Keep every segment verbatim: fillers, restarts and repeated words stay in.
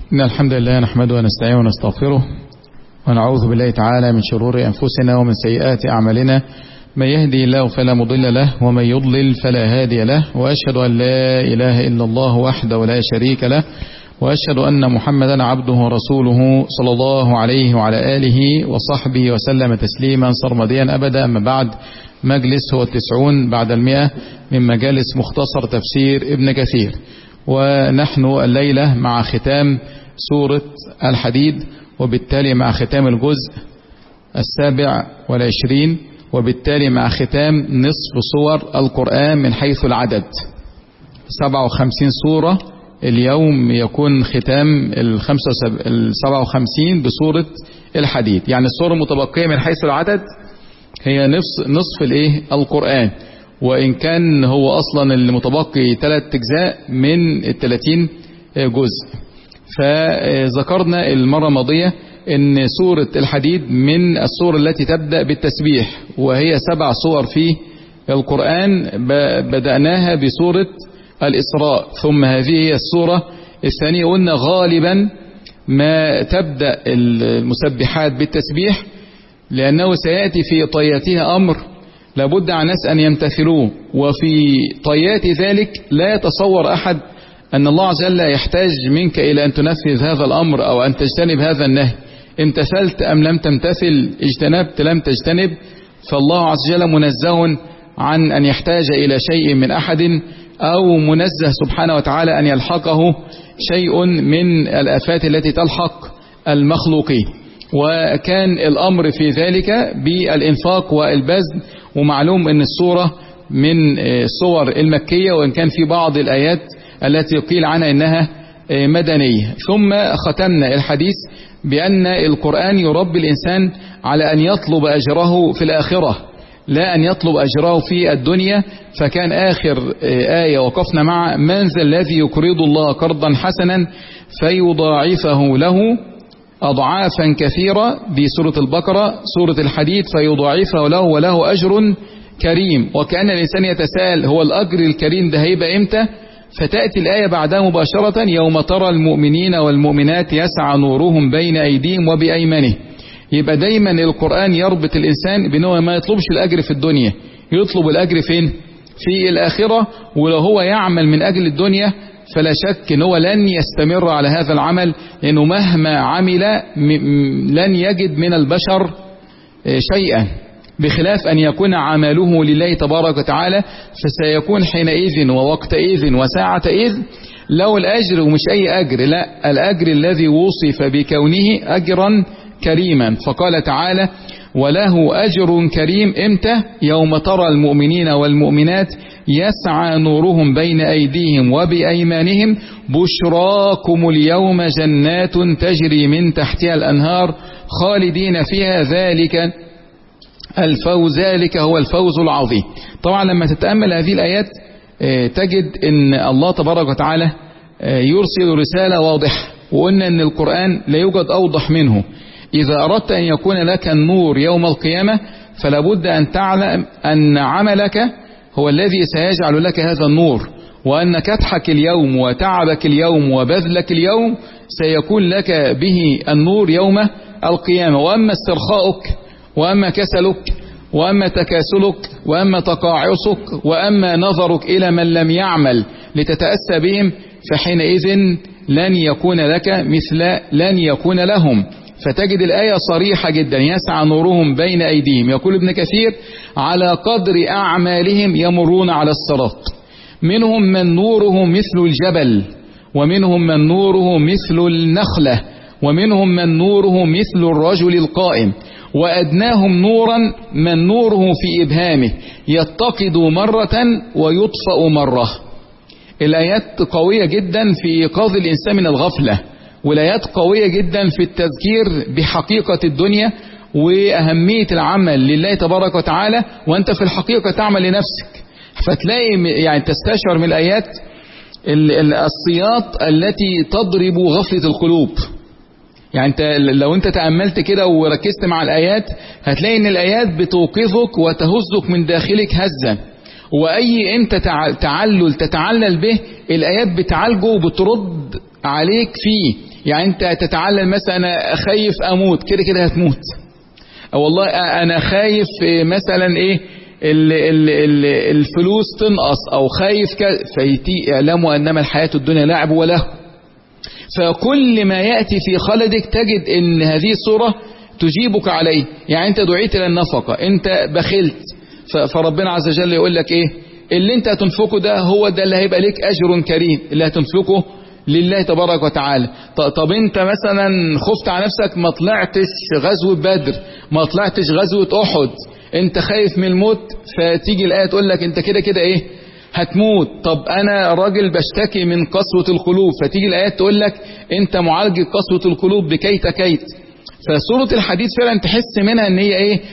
إن الحمد لله نحمده ونستعينه ونستغفره ونعوذ بالله تعالى من شرور أنفسنا ومن سيئات أعمالنا. من يهدي الله فلا مضل له ومن يضلل فلا هادي له، وأشهد أن لا إله إلا الله وحده لا شريك له، وأشهد أن محمدا عبده ورسوله صلى الله عليه وعلى آله وصحبه وسلم تسليما سرمديا أبدا. أما بعد، مجلس هو التسعون بعد المئة من مجالس مختصر تفسير ابن كثير، ونحن الليلة مع ختام سورة الحديد، وبالتالي مع ختام الجزء السابع والعشرين، وبالتالي مع ختام نصف سور القرآن من حيث العدد. سبعة وخمسين سورة اليوم يكون ختام السبعة وخمسين بسورة الحديد، يعني السورة المتبقية من حيث العدد هي نصف نصف الايه القرآن، وإن كان هو أصلا المتبقي ثلاث أجزاء من الثلاثين جزء. فذكرنا المرة الماضية أن سورة الحديد من السور التي تبدأ بالتسبيح، وهي سبع سور في القرآن، بدأناها بسورة الإسراء، ثم هذه هي السورة الثانية. قلنا غالبا ما تبدأ المسبحات بالتسبيح، لأنه سيأتي في طياتها أمر لابد عن الناس أن يمتثلوه، وفي طيات ذلك لا يتصور أحد أن الله عز وجل يحتاج منك إلى أن تنفذ هذا الأمر أو أن تجتنب هذا النهي. امتثلت أم لم تمتثل، اجتنبت لم تجتنب، فالله عز وجل منزه عن أن يحتاج إلى شيء من أحد، أو منزه سبحانه وتعالى أن يلحقه شيء من الآفات التي تلحق المخلوقين. وكان الأمر في ذلك بالإنفاق والبذل، ومعلوم أن السورة من السور المكية، وإن كان في بعض الآيات التي قيل عنها إنها مدنية. ثم ختمنا الحديث بأن القرآن يربي الإنسان على أن يطلب أجره في الآخرة، لا أن يطلب أجره في الدنيا. فكان آخر آية وقفنا مع من ذا الذي يقرض الله قرضا حسنا فيضاعفه له أضعافا كثيرة بسورة البقرة. سورة الحديد فيضاعفه له وله أجر كريم، وكأن الإنسان يتساءل هو الأجر الكريم ده هيبقى إمتى؟ فتأتي الآية بعدها مباشرة: يوم ترى المؤمنين والمؤمنات يسعى نورهم بين أيديهم وبأيمانهم. يبقى دايما القرآن يربط الإنسان بأنه ما يطلبش الأجر في الدنيا، يطلب الأجر فين؟ في الآخرة. ولو هو يعمل من أجل الدنيا فلا شك أنه لن يستمر على هذا العمل، لأنه مهما عمل لن يجد من البشر شيئا، بخلاف أن يكون عمله لله تبارك وتعالى، فسيكون حينئذ ووقتئذ وساعتئذ له الأجر، ومش أي أجر، لا، الأجر الذي وصف بكونه أجرا كريما. فقال تعالى: وله أجر كريم إمتى؟ يوم ترى المؤمنين والمؤمنات يسعى نورهم بين أيديهم وبأيمانهم بشراكم اليوم جنات تجري من تحتها الأنهار خالدين فيها ذلك الفوز ذلك هو الفوز العظيم. طبعا لما تتأمل هذه الآيات تجد أن الله تبارك وتعالى يرسل رسالة واضحة، وقلنا أن القرآن لا يوجد أوضح منه. إذا أردت أن يكون لك النور يوم القيامة فلا بد أن تعلم أن عملك هو الذي سيجعل لك هذا النور، وأن كدحك اليوم وتعبك اليوم وبذلك اليوم سيكون لك به النور يوم القيامة. وأما استرخاؤك، وأما كسلك، وأما تكاسلك، وأما تقاعسك، وأما نظرك إلى من لم يعمل لتتأسى بهم، فحينئذ لن يكون لك مثل لن يكون لهم. فتجد الآية صريحة جدا: يسعى نورهم بين أيديهم. يقول ابن كثير: على قدر أعمالهم يمرون على الصراط. منهم من نوره مثل الجبل، ومنهم من نوره مثل النخلة، ومنهم من نوره مثل الرجل القائم، وأدناهم نورا من نوره في إبهامه يتقد مرة ويطفأ مرة. الآيات قوية جدا في إيقاظ الإنسان من الغفلة، والآيات قوية جدا في التذكير بحقيقة الدنيا وأهمية العمل لله تبارك وتعالى، وأنت في الحقيقة تعمل لنفسك. فتلاقي يعني تستشعر من الآيات السياط التي تضرب غفلة القلوب. يعني انت لو انت تأملت كده وركزت مع الآيات هتلاقي ان الآيات بتوقظك وتهزك من داخلك هزا، وأي انت تعلل تتعلل به الآيات بتعالجه وبترد عليك فيه. يعني انت تتعلم مثلا انا خايف اموت، كده كده هتموت. او والله انا خايف مثلا ايه ال ال ال الفلوس تنقص، او خايف كذا، فيتي اعلموا انما الحياة الدنيا لعب وله. فكل ما يأتي في خلدك تجد ان هذه الصورة تجيبك عليه. يعني انت دعيت الى النفقة، انت بخلت، فربنا عز وجل يقول لك ايه؟ اللي انت هتنفقه ده هو ده اللي هيبقى لك اجر كريم، اللي هتنفقه لله تبارك وتعالى. طب انت مثلا خفت على نفسك، ما طلعتش غزوة بدر، ما طلعتش غزوة احد، انت خايف من الموت، فتيجي الآية تقول لك انت كده كده ايه؟ هتموت. طب انا راجل بشتكي من قسوة القلوب، فتيجي الآية تقول لك انت معالج قسوة القلوب بكيت كيت. فسورة الحديث فعلا تحس منها ان هي ايه؟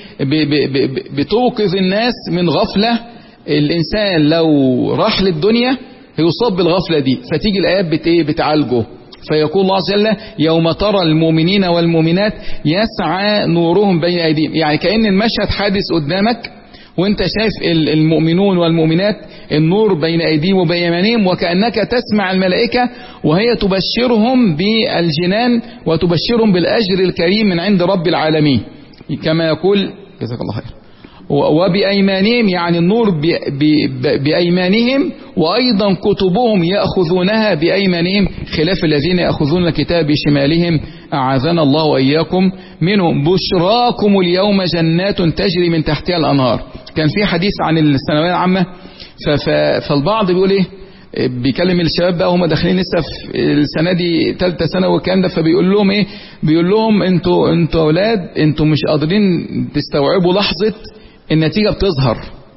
بتوقظ الناس من غفلة. الانسان لو راح للدنيا هيصاب بالغفلة دي، فتيجي الآيات بت ايه؟ بتعالجه. فيقول الله عز وجل يوم ترى المؤمنين والمؤمنات يسعى نورهم بين أيديهم. يعني كأن المشهد حادث قدامك وانت شايف المؤمنون والمؤمنات النور بين أيديهم وبأيمانهم، وكأنك تسمع الملائكة وهي تبشرهم بالجنان وتبشرهم بالأجر الكريم من عند رب العالمين، كما يقول جزاك الله خير. وبأيمانهم يعني النور بأيمانهم، وأيضا كتبهم يأخذونها بأيمانهم، خلاف الذين يأخذون الكتاب بشمالهم أعاذنا الله وإياكم منهم. بشراكم اليوم جنات تجري من تحتها الأنهار. كان في حديث عن الثانوية العامة، فالبعض بيقول ايه؟ بيكلم الشباب بقى هم داخلين لسه في السنة دي ثالثه ثانوي والكلام ده، فبيقول لهم ايه؟ بيقول لهم انتوا انتوا اولاد انتوا مش قادرين تستوعبوا لحظة النتيجة بتظهر.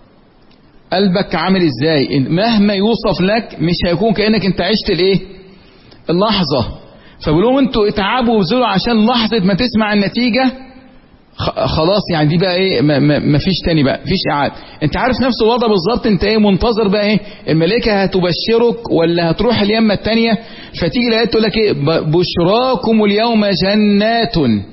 قلبك عامل ازاي؟ مهما يوصف لك مش هيكون كأنك انت عشت الايه؟ اللحظة. فبيقولوا انتوا اتعبوا وبذلوا عشان لحظة ما تسمع النتيجة خلاص، يعني دي بقى ايه؟ ما فيش تاني بقى، فيش اعادة. انت عارف نفس الوضع بالظبط، انت ايه منتظر بقى ايه؟ الملائكة هتبشرك ولا هتروح اليمة التانية؟ فتيجي الايات تقول لك ايه؟ بشراكم اليوم جنات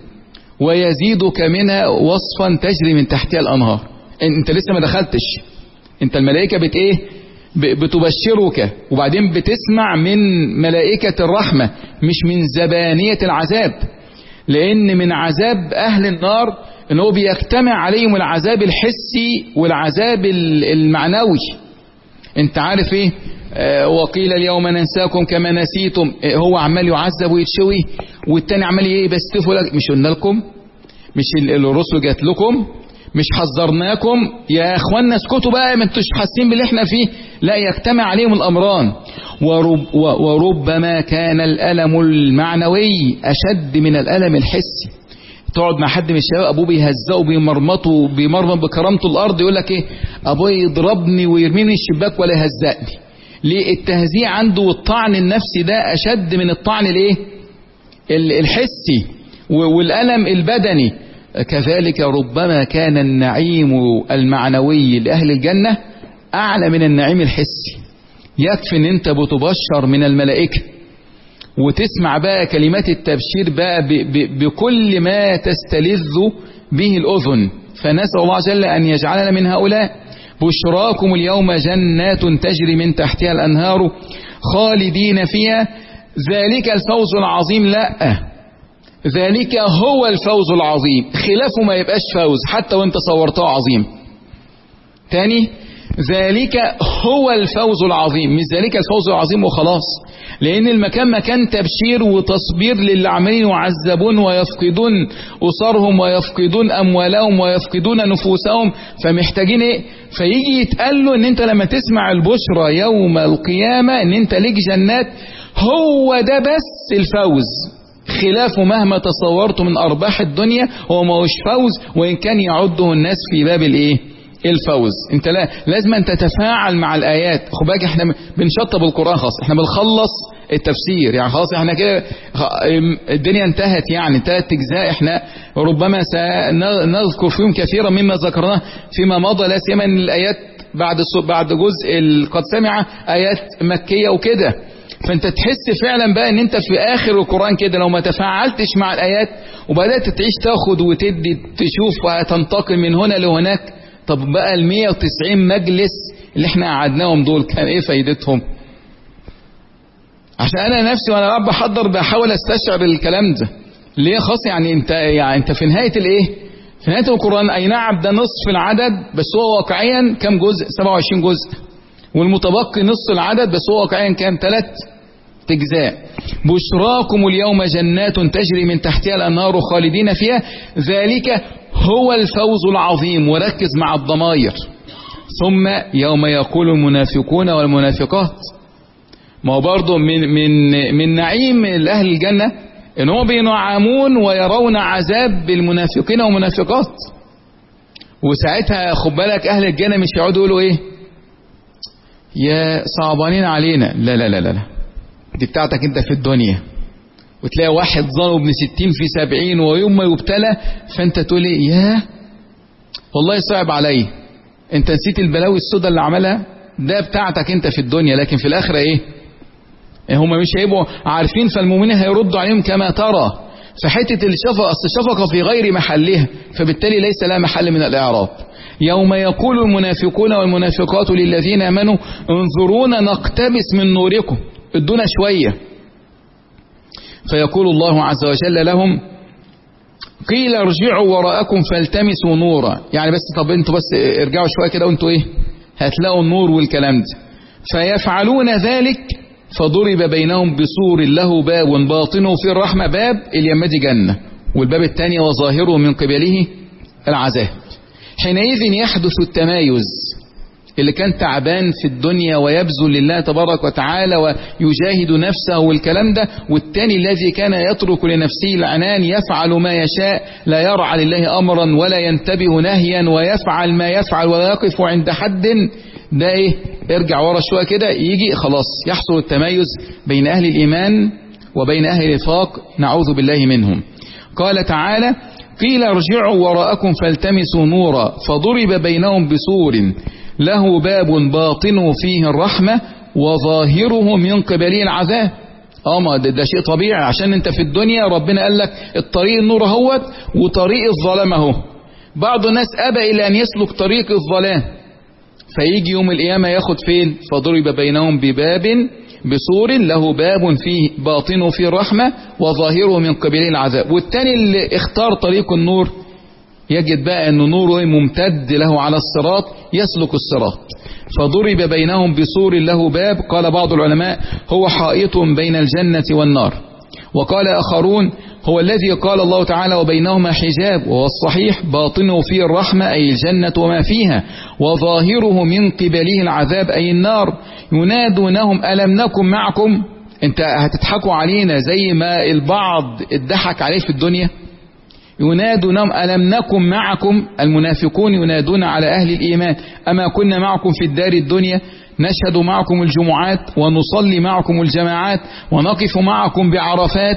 ويزيدك منها وصفا تجري من تحتها الأنهار. انت لسه ما دخلتش، انت الملائكة بت ايه؟ بتبشرك، وبعدين بتسمع من ملائكة الرحمة مش من زبانية العذاب. لان من عذاب اهل النار ان هو بيجتمع عليهم العذاب الحسي والعذاب المعنوي. انت عارف ايه؟ آه وقيل اليوم ننساكم كما نسيتم. آه هو عمال يعذب ويتشوي، والتاني عمال ايه؟ بيستفوا لك. مش قلنا لكم؟ مش الرسل جات لكم؟ مش حذرناكم؟ يا اخوانا اسكتوا بقى، ما انتوش حاسين باللي احنا فيه. لا، يجتمع عليهم الامران. ورب وربما كان الالم المعنوي اشد من الالم الحسي. تقعد مع حد من الشباب ابوه بيهزقه بيمرمطه بيمرمط بكرامته الارض، يقول لك ايه؟ ابوي يضربني ويرميني الشباك ولا يهزقني. ليه؟ التهزيع عنده والطعن النفسي ده اشد من الطعن الايه؟ الحسي والالم البدني. كذلك ربما كان النعيم المعنوي لأهل الجنة أعلى من النعيم الحسي. يكفي ان انت بتبشر من الملائكة وتسمع بقى كلمات التبشير بقى ب ب بكل ما تستلذ به الأذن. فنسأل الله عز وجل أن يجعلنا من هؤلاء. بشراكم اليوم جنات تجري من تحتها الأنهار خالدين فيها ذلك الفوز العظيم. لا، ذلك هو الفوز العظيم، خلافه ما يبقاش فوز حتى وانت صورته عظيم. تاني، ذلك هو الفوز العظيم، مش ذلك الفوز العظيم وخلاص. لان المكان مكان تبشير وتصبير للي عمالين يعذبون ويفقدون أسرهم ويفقدون أموالهم ويفقدون نفوسهم، فمحتاجين ايه؟ فيجي يتقال له ان انت لما تسمع البشرى يوم القيامة ان انت ليك جنات، هو ده بس الفوز. خلافه مهما تصورت من أرباح الدنيا هو ما هوش فوز، وإن كان يعده الناس في باب الايه؟ الفوز. انت لا لازم ان تتفاعل مع الآيات. خد بالك احنا بنشطب القرآن خلاص، احنا بنخلص التفسير يعني خلاص، احنا كده الدنيا انتهت، يعني انتهت اجزاء. احنا ربما سنذكر فيهم كثيرا مما ذكرناه فيما مضى، لا سيما الآيات بعد بعد جزء قد سمع آيات مكية وكده. فانت تحس فعلا بقى ان انت في اخر القرآن كده لو ما تفاعلتش مع الايات وبدأت تعيش تاخد وتدي تشوف وتنتقل من هنا لهناك، طب بقى ال مية وتسعين مجلس اللي احنا قعدناهم دول كان ايه فايدتهم؟ عشان انا نفسي وانا قاعد بحضر بحاول استشعر الكلام ده ليه خاص. يعني انت يعني انت في نهايه الايه، في نهايه القران، اي نعم ده نصف العدد بس هو واقعيا كم جزء؟ سبعة وعشرين جزء، والمتبقي نص العدد بس هو واقعيا كام؟ ثلاث اجزاء. بشراكم اليوم جنات تجري من تحتها الانهار خالدين فيها ذلك هو الفوز العظيم. وركز مع الضمائر. ثم يوم يقول المنافقون والمنافقات، ما هو برضه من من من نعيم اهل الجنه ان هم بينعمون ويرون عذاب بالمنافقين والمنافقات. وساعتها خد بالك اهل الجنه مش يقعدوا يقولوا ايه يا صعبانين علينا، لا لا لا لا دي بتاعتك انت في الدنيا. وتلاقي واحد ظلم ابن ستين في سبعين ويوم ما يبتلى فانت تقول ايه يا والله صعب علي، انت نسيت البلاوي السوداء اللي عملها، ده بتاعتك انت في الدنيا. لكن في الاخره ايه؟ هم مش هيبقوا عارفين، فالمؤمنين هيردوا عليهم كما ترى. فحته الشفقه، اصل الشفقه في غير محلها، فبالتالي ليس لها محل من الاعراب. يوم يقول المنافقون والمنافقات للذين امنوا انظرونا نقتبس من نوركم، ادونا شويه. فيقول الله عز وجل لهم قيل ارجعوا وراءكم فالتمسوا نورا. يعني بس طب انتوا بس ارجعوا شويه كده وانتوا ايه هتلاقوا النور والكلام ده. فيفعلون ذلك فضرب بينهم بسور له باب باطنه في الرحمة، باب اليمة جنة، والباب الثاني وظاهره من قبله العذاب. حينئذ يحدث التمايز. اللي كان تعبان في الدنيا ويبذل لله تبارك وتعالى ويجاهد نفسه والكلام ده، والثاني الذي كان يترك لنفسه العنان يفعل ما يشاء، لا يرعى لله أمرا ولا ينتبه نهيا ويفعل ما يفعل ولا يقف عند حد، ده ايه؟ ارجع ورا شويه كده يجي خلاص يحصل التمايز بين اهل الايمان وبين اهل النفاق، نعوذ بالله منهم. قال تعالى قيل ارجعوا وراءكم فالتمسوا نورا فضرب بينهم بسور له باب باطنه فيه الرحمة وظاهره من قبله العذاب. اه ما ده, ده شيء طبيعي، عشان انت في الدنيا ربنا قال لك الطريق النور اهوت وطريق الظلام اهو. بعض الناس ابى الى ان يسلك طريق الظلام، فيجي يوم القيامة ياخد فين؟ فضرب بينهم بباب بسور له باب فيه باطنه فيه الرحمة وظاهره من قبله العذاب. والتاني اللي اختار طريق النور يجد بقى أن نوره ممتد له على الصراط، يسلك الصراط. فضرب بينهم بسور له باب، قال بعض العلماء هو حائط بين الجنة والنار، وقال آخرون هو الذي قال الله تعالى وبينهما حجاب، وهو الصحيح باطنه فيه الرحمة أي الجنة وما فيها، وظاهره من قبله العذاب أي النار. ينادونهم ألم نكن معكم؟ انت هتضحكوا علينا زي ما البعض اتضحك عليه في الدنيا؟ ينادونهم ألم نكن معكم، المنافقون ينادون على أهل الإيمان أما كنا معكم في الدار الدنيا نشهد معكم الجمعات ونصلي معكم الجماعات ونقف معكم بعرفات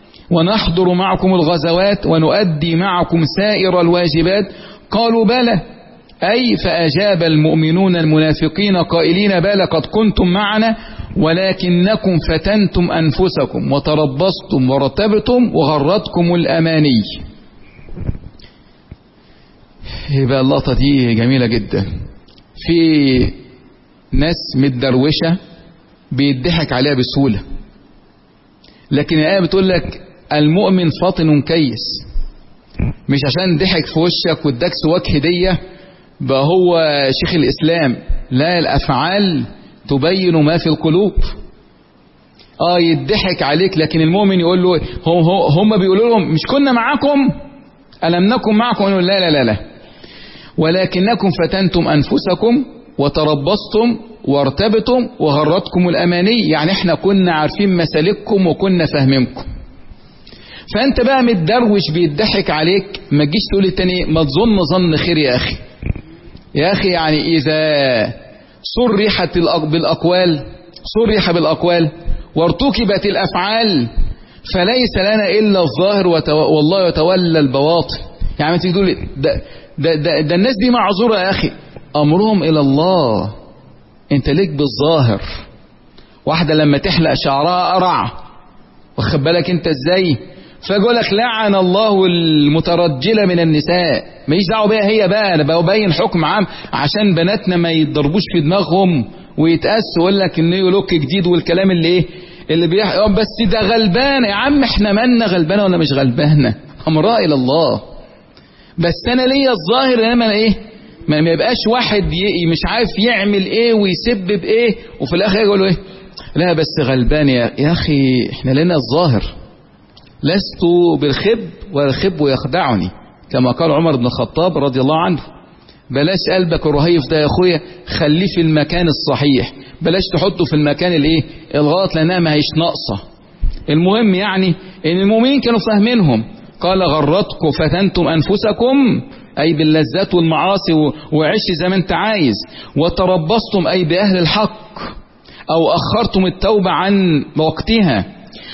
ونحضر معكم الغزوات ونؤدي معكم سائر الواجبات. قالوا بلى، أي فأجاب المؤمنون المنافقين قائلين بلى قد كنتم معنا ولكنكم فتنتم أنفسكم وتربصتم ورتبتم وغرتكم الأماني. يبقى اللقطة دي جميلة جدا. في ناس متدروشة بيضحك عليها بسهولة، لكن الآية بتقول لك المؤمن فاطن كيس. مش عشان ضحك في وشك واداك سواك هدية بقى هو شيخ الإسلام، لا، الأفعال تبين ما في القلوب. اه يضحك عليك، لكن المؤمن يقول له هم, هم بيقولوا لهم مش كنا معاكم ألم نكن معكم؟ يقولوا لا لا لا لا ولكنكم فتنتم أنفسكم وتربصتم وارتبتم وغرتكم الأماني، يعني احنا كنا عارفين مسالككم وكنا فاهمينكم. فانت بقى متدروش بيضحك عليك، ما تجيش تقول التاني ما تظن ظن خير يا أخي. يا أخي يعني إذا صرحت بالأقوال صرح بالأقوال وارتكبت الأفعال فليس لنا إلا الظاهر والله يتولى البواطن. يعني تيجي تقول ده, ده, ده, ده الناس دي معذورة يا أخي، أمرهم إلى الله، أنت ليك بالظاهر. واحدة لما تحلق شعرها أرع، واخد بالك أنت إزاي؟ فيقول لك لعن الله المترجلة من النساء، ماليش دعوه بيها هي بقى، انا ببين حكم عام عشان بناتنا ما يتضربوش في دماغهم ويتأسوا ويقول لك انه لوك جديد والكلام اللي ايه اللي بيح... بس ده غلبان يا عم، احنا مالنا غلبانه ولا مش غلبانه؟ امرها الى الله. بس انا ليا الظاهر انما ايه، ما يبقاش واحد ي... مش عارف يعمل ايه ويسبب ايه وفي الاخر يقول ايه، لا بس غلبان يا, يا اخي، احنا لنا الظاهر. لست بالخب والخب يخدعني، كما قال عمر بن الخطاب رضي الله عنه. بلاش قلبك الرهيف ده يا اخويا، خليه في المكان الصحيح، بلاش تحطه في المكان الايه الغلط، لانها ما هيش ناقصه. المهم يعني ان المؤمنين كانوا فاهمينهم. قال غرتكم فتنتم انفسكم، اي باللذات والمعاصي وعش زي ما انت عايز، وتربصتم اي باهل الحق، او اخرتم التوبه عن وقتها،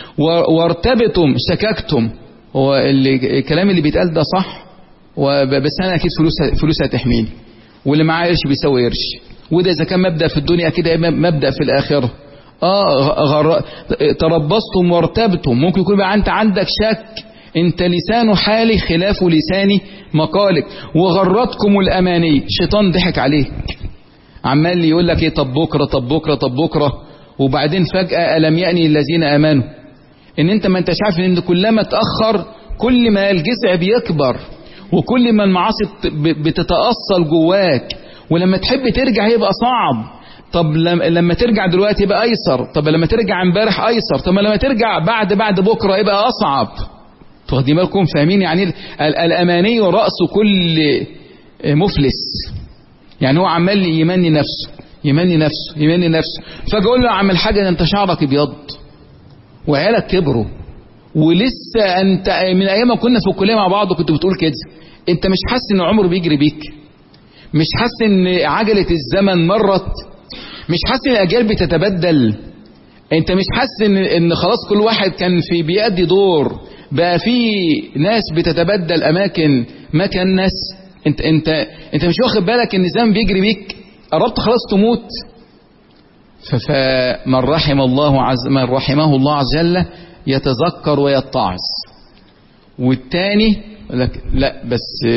وارتبتم شككتم. هو اللي الكلام اللي بيتقال ده صح، بس انا اكيد فلوس فلوس هتحميني، واللي معاه قرش بيساوي قرش، وده اذا كان مبدا في الدنيا اكيد مبدا في الاخره. اه غر... تربصتم وارتبتم، ممكن يكون بقى انت عندك شك، انت لسان حالي خلاف لسان مقالك. وغرتكم الاماني، الشيطان ضحك عليك، عمال يقول لك ايه، طب بكره طب بكره طب بكره، وبعدين فجاه الم يأني الذين امنوا. ان انت ما انتش عارف ان كلما تاخر كل ما الجزع بيكبر، وكل ما المعاصي بتتأصل جواك، ولما تحب ترجع يبقى صعب. طب لما ترجع دلوقتي يبقى ايسر، طب لما ترجع امبارح ايسر، طب لما ترجع بعد بعد بكره يبقى اصعب. واخدين بالكم؟ فاهمين يعني الاماني راس كل مفلس. يعني هو عمال يمني نفسه يمني نفسه يمني نفسه، فاجي اقول له اعمل حاجه، ده انت شعرك ابيض وعيالك كبروا، ولسه انت من ايام ما كنا في الكليه مع بعض وكنت بتقول كده، انت مش حاسس ان العمر بيجري بيك؟ مش حاسس ان عجله الزمن مرت؟ مش حاسس ان الاجيال بتتبدل؟ انت مش حاسس ان ان خلاص كل واحد كان في بيأدي دور، بقى في ناس بتتبدل اماكن مكان ناس؟ انت انت انت مش واخد بالك ان الزمن بيجري بيك؟ قربت خلاص تموت. فمن رحم الله عز من رحمه الله عز وجل يتذكر ويتعظ. والتاني يقول لك لا بس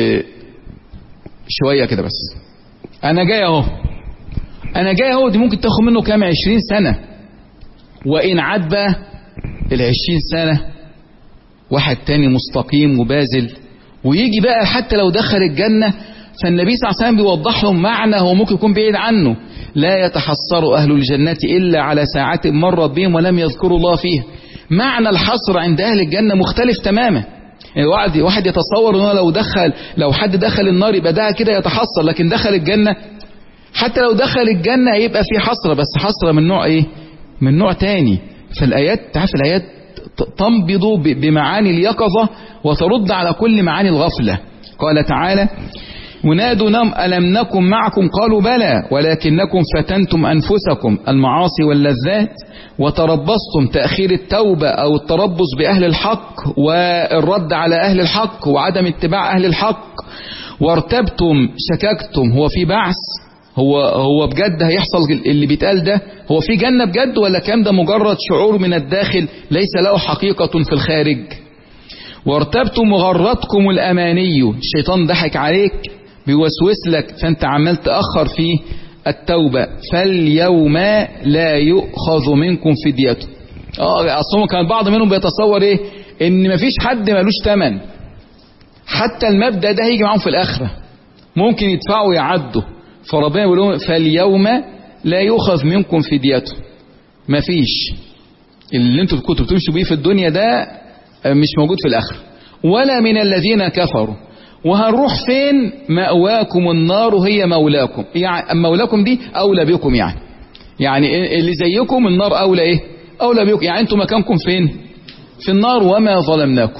شويه كده، بس انا جاي اهو انا جاي اهو، دي ممكن تاخد منه كام عشرين سنه، وان عاد بقى العشرين سنه واحد تاني مستقيم وبازل، ويجي بقى حتى لو دخل الجنه، فالنبي صلى الله عليه وسلم بيوضح لهم معنى هو ممكن يكون بعيد عنه: لا يتحسر أهل الجنة إلا على ساعة مرت بهم ولم يذكروا الله فيها. معنى الحصر عند أهل الجنة مختلف تماما. يعني واحد يتصور أنه لو دخل لو حد دخل النار يبقى ده كده يتحسر، لكن دخل الجنة، حتى لو دخل الجنة يبقى في حسرة، بس حسرة من نوع إيه؟ من نوع تاني. فالآيات تعرف الآيات تنبض بمعاني اليقظة وترد على كل معاني الغفلة. قال تعالى: ونادوا نم ألم نكن معكم قالوا بلى ولكنكم فتنتم أنفسكم المعاصي واللذات وتربصتم، تأخير التوبة أو التربص بأهل الحق والرد على أهل الحق وعدم اتباع أهل الحق، وارتبتم شككتم. هو في بعث؟ هو هو بجد هيحصل اللي بيتقال ده؟ هو في جنة بجد ولا كام ده مجرد شعور من الداخل ليس له حقيقة في الخارج؟ وارتبتم وغرتكم الأماني، الشيطان ضحك عليك بيوسوس لك، فانت عمال تأخر في التوبة. فاليوم لا يؤخذ منكم فديته. اه اصلا كان البعض منهم بيتصور ايه، ان مفيش حد ملوش تمن، حتى المبدأ ده هيجي معاهم في الاخرة، ممكن يدفعوا يعدوا. فربنا يقول لهم: فاليوم لا يؤخذ منكم فديته. مفيش اللي انتوا كنتوا بتمشوا بيه في الدنيا ده مش موجود في الاخرة. ولا من الذين كفروا. وهنروح فين؟ مأواكم النار هي مولاكم. يعني مولاكم دي أولى بكم، يعني يعني اللي زيكم النار أولى إيه؟ أولى بكم. يعني أنتم مكانكم فين؟ في النار. وما ظلمناكم.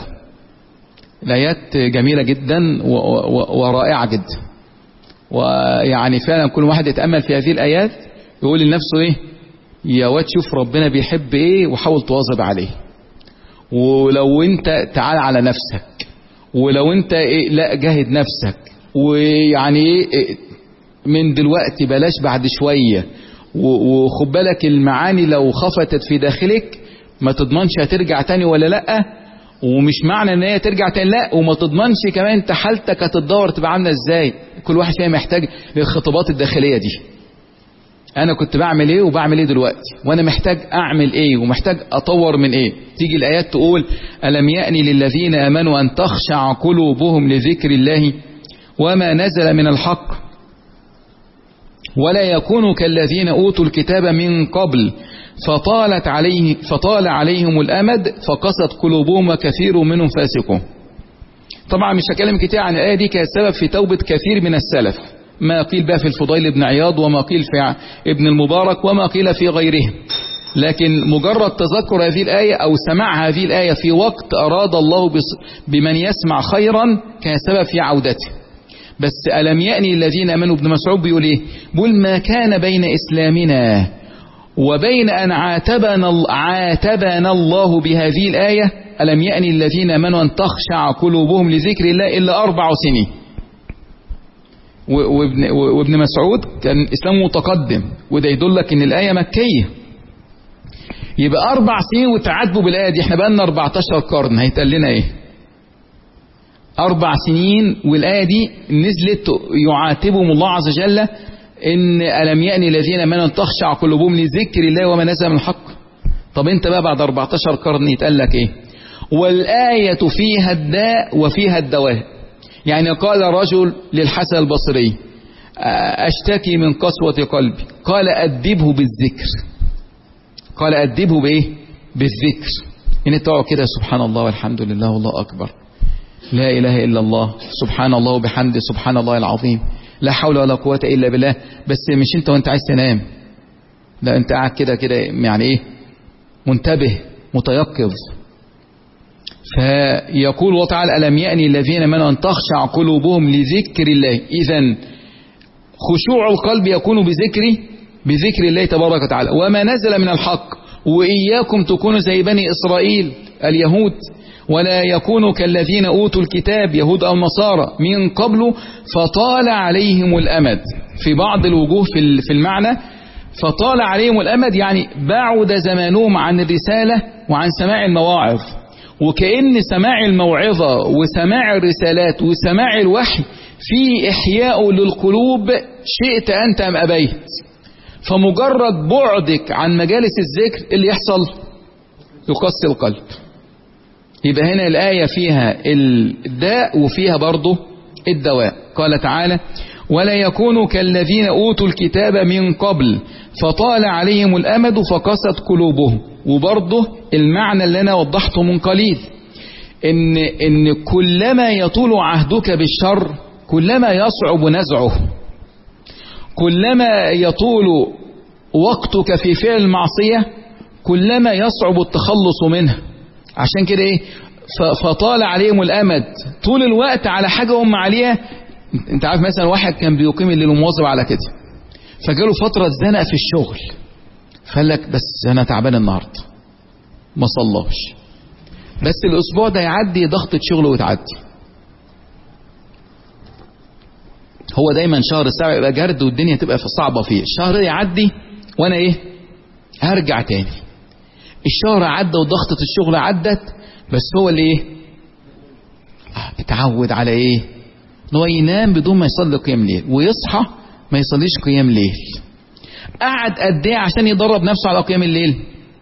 الآيات جميلة جدا ورائعة جدا، ويعني فعلا كل واحد يتأمل في هذه الآيات يقول لنفسه إيه؟ يا واد شوف ربنا بيحب إيه وحاول تواظب عليه. ولو أنت تعال على نفسك، ولو انت إيه لا جاهد نفسك، ويعني ايه من دلوقتي بلاش بعد شوية، وخد بالك المعاني لو خفتت في داخلك ما تضمنش هترجع تاني ولا لا. ومش معنى ان هي ترجع تاني لا، وما تضمنش كمان انت حالتك هتتدور تبقى عامله ازاي. كل واحد فيها محتاج للخطابات الداخلية دي. انا كنت بعمل ايه وبعمل ايه دلوقتي، وانا محتاج اعمل ايه ومحتاج اطور من ايه. تيجي الايات تقول ألم يأن للذين امنوا ان تخشع قلوبهم لذكر الله وما نزل من الحق ولا يكونوا كالذين اوتوا الكتاب من قبل فطالت عليه فطال عليهم الامد فقست قلوبهم وكثير منهم فاسقون. طبعا مش هكلم كتير عن الآية دي، كانت سبب في توبة كثير من السلف، ما قيل بقى في الفضيل بن عياض وما قيل في ابن المبارك وما قيل في غيرهم. لكن مجرد تذكر هذه الآية أو سماع هذه الآية في وقت أراد الله بمن يسمع خيرا كان سبب في عودته. بس ألم يأني الذين آمنوا، ابن مسعود بيقول إيه؟ بيقول ما كان بين إسلامنا وبين أن عاتبنا, عاتبنا الله بهذه الآية ألم يأني الذين آمنوا أن تخشع قلوبهم لذكر الله إلا أربع سنين. وابن, وابن مسعود كان إسلامه متقدم، وده يدلك إن الآية مكية. يبقى أربع سنين وتعاتبوا بالآية دي، احنا بقالنا أربعتاشر قرن، هيتقال لنا إيه؟ أربع سنين والآية دي نزلت يعاتبهم الله عز وجل إن ألم يأني الذين آمنوا أن تخشع قلوبهم لذكر الله وما نزل من الحق. طب أنت بقى بعد أربعتاشر قرن يتقال لك إيه؟ والآية فيها الداء وفيها الدواء. يعني قال رجل للحسن البصري أشتكي من قسوة قلبي، قال أدبه بالذكر. قال أدبه بإيه؟ بالذكر. إن تقعد كده سبحان الله والحمد لله والله أكبر، لا إله إلا الله، سبحان الله وبحمده، سبحان الله العظيم، لا حول ولا قوة إلا بالله. بس مش أنت وأنت عايز تنام، لا أنت قاعد كده كده يعني إيه؟ منتبه متيقظ. فيقول الله تعالى ألم يأني الذين آمنوا أن تخشع قلوبهم لذكر الله. إذن خشوع القلب يكون بذكر بذكر الله تبارك وتعالى وما نزل من الحق. وإياكم تكونوا زي بني إسرائيل اليهود، ولا يكونوا كالذين أوتوا الكتاب يهود أو نصارى من قبل فطال عليهم الأمد. في بعض الوجوه في المعنى فطال عليهم الأمد يعني بعد زمانهم عن الرسالة وعن سماع المواعظ. وكأن سماع الموعظة وسماع الرسالات وسماع الوحي في إحياء للقلوب شئت أنت أم أبيت. فمجرد بعدك عن مجالس الذكر اللي يحصل يقسي القلب. يبقى هنا الآية فيها الداء وفيها برضه الدواء. قال تعالى ولا يكونوا كالذين أوتوا الكتاب من قبل فطال عليهم الأمد فقست قلوبهم. وبرضه المعنى اللي أنا وضحته من قليل إن, إن كلما يطول عهدك بالشر كلما يصعب نزعه، كلما يطول وقتك في فعل المعصية كلما يصعب التخلص منها. عشان كده ايه فطال عليهم الامد، طول الوقت على حاجة هم عليها. انت عارف مثلا واحد كان بيقيم الليل ومواظب على كده، فجاله فترة زنق في الشغل، فقال لك بس انا تعبان النهارده ما صلاش، بس الاسبوع ده يعدي ضغطة شغل وتعدي. هو دايما شهر السبع يبقى جرد والدنيا تبقى في صعبة فيه، الشهر ده يعدي وانا ايه هرجع تاني. الشهر عدى وضغطة الشغل عدت، بس هو اللي ايه اتعود على ايه ان هو ينام بدون ما يصلي قيام ليل ويصحى ما يصليش قيام ليل. قعد قد ايه عشان يدرب نفسه على قيام الليل؟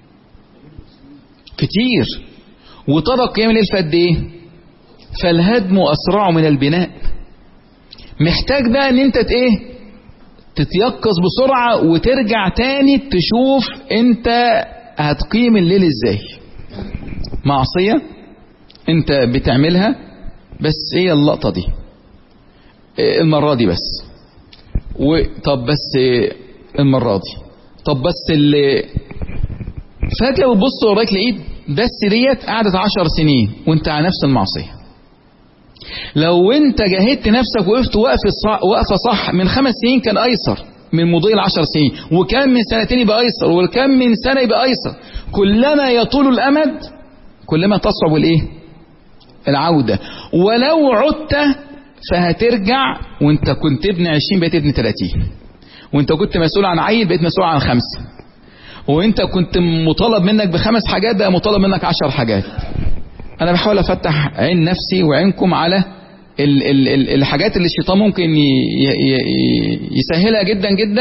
كتير. وترك قيام الليل في قد ايه؟ فالهدم اسرع من البناء. محتاج بقى ان انت ايه تتيقظ بسرعة وترجع تاني تشوف انت هتقيم الليل ازاي. معصية انت بتعملها بس هي اللقطة دي المرة دي بس، وطب بس المرة دي، طب بس اللي فجأة وبص وراك لقيت بس ديت قعدت عشر سنين وانت على نفس المعصية. لو انت جاهدت نفسك وقفت وقفة صح من خمس سنين كان ايسر من مضي العشر سنين، وكان من سنتين يبقى ايسر، وكان من سنة يبقى ايسر. كلما يطول الامد كلما تصعب الايه العودة. ولو عدت فهترجع وانت كنت ابن عشرين بقيت ابن ثلاثين، وانت كنت مسؤول عن عيل بقيت مسؤول عن خمسة، وانت كنت مطالب منك بخمس حاجات بقى مطالب منك عشر حاجات. انا بحاول افتح عين نفسي وعينكم على ال ال ال الحاجات اللي الشيطان ممكن ي ي يسهلها جدا جدا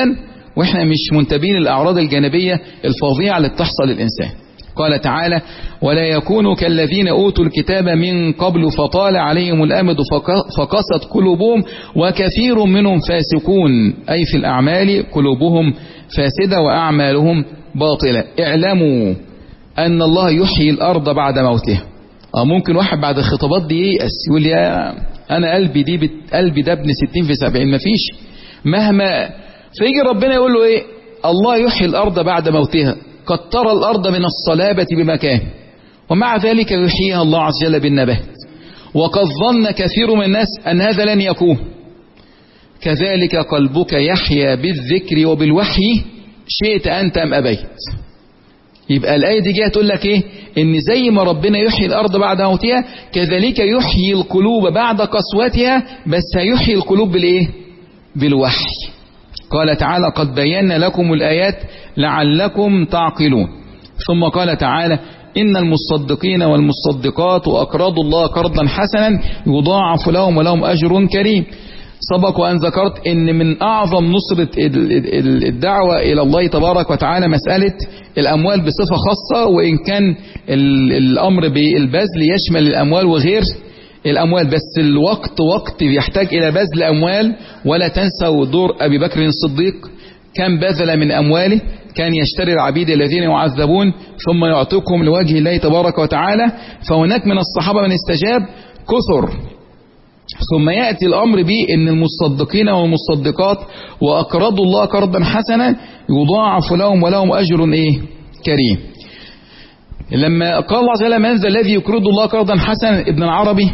واحنا مش منتبهين للأعراض الجانبية الفظيعة اللي بتحصل للإنسان. قال تعالى: ولا يكونوا كالذين أوتوا الكتاب من قبل فطال عليهم الأمد فقست قلوبهم وكثير منهم فاسقون، أي في الأعمال قلوبهم فاسدة وأعمالهم باطلة. اعلموا أن الله يحيي الأرض بعد موتها. أو ممكن واحد بعد الخطابات دي ييأس يقول يا أنا قلبي دي بت... قلبي ده ابن ستين في سبعين، مفيش مهما. فيجي ربنا يقول له إيه؟ الله يحيي الأرض بعد موتها، قد ترى الأرض من الصلابة بمكان، ومع ذلك يحييها الله عز وجل بالنبات، وقد ظن كثير من الناس أن هذا لن يكون، كذلك قلبك يحيا بالذكر وبالوحي شئت أنت أم أبيت. يبقى الآية دي جايه تقول لك إيه؟ إن زي ما ربنا يحيي الأرض بعد موتها كذلك يحيي القلوب بعد قسوتها، بس هيحيي القلوب بالإيه؟ بالوحي. قال تعالى: قد بينا لكم الآيات لعلكم تعقلون. ثم قال تعالى: إن المصدقين والمصدقات وأقرضوا الله قرضا حسنا يضاعف لهم ولهم أجر كريم. سبق وأن ذكرت إن من أعظم نصرة الدعوة إلى الله تبارك وتعالى مسألة الأموال بصفة خاصة، وإن كان الأمر بالبذل يشمل الأموال وغير الأموال، بس الوقت وقت يحتاج إلى بذل أموال. ولا تنسوا دور أبي بكر الصديق، كان بذل من أمواله، كان يشتري العبيد الذين يعذبون ثم يعطيكم لوجه الله تبارك وتعالى. فهناك من الصحابة من استجاب كثر. ثم يأتي الأمر بأن المصدقين والمصدقات وأقرضوا الله قرضا حسنا يضاعف لهم ولهم أجر إيه؟ كريم. لما قال الله عز وجل: من ذا الذي يقرض الله قرضا حسنا؟ ابن العربي،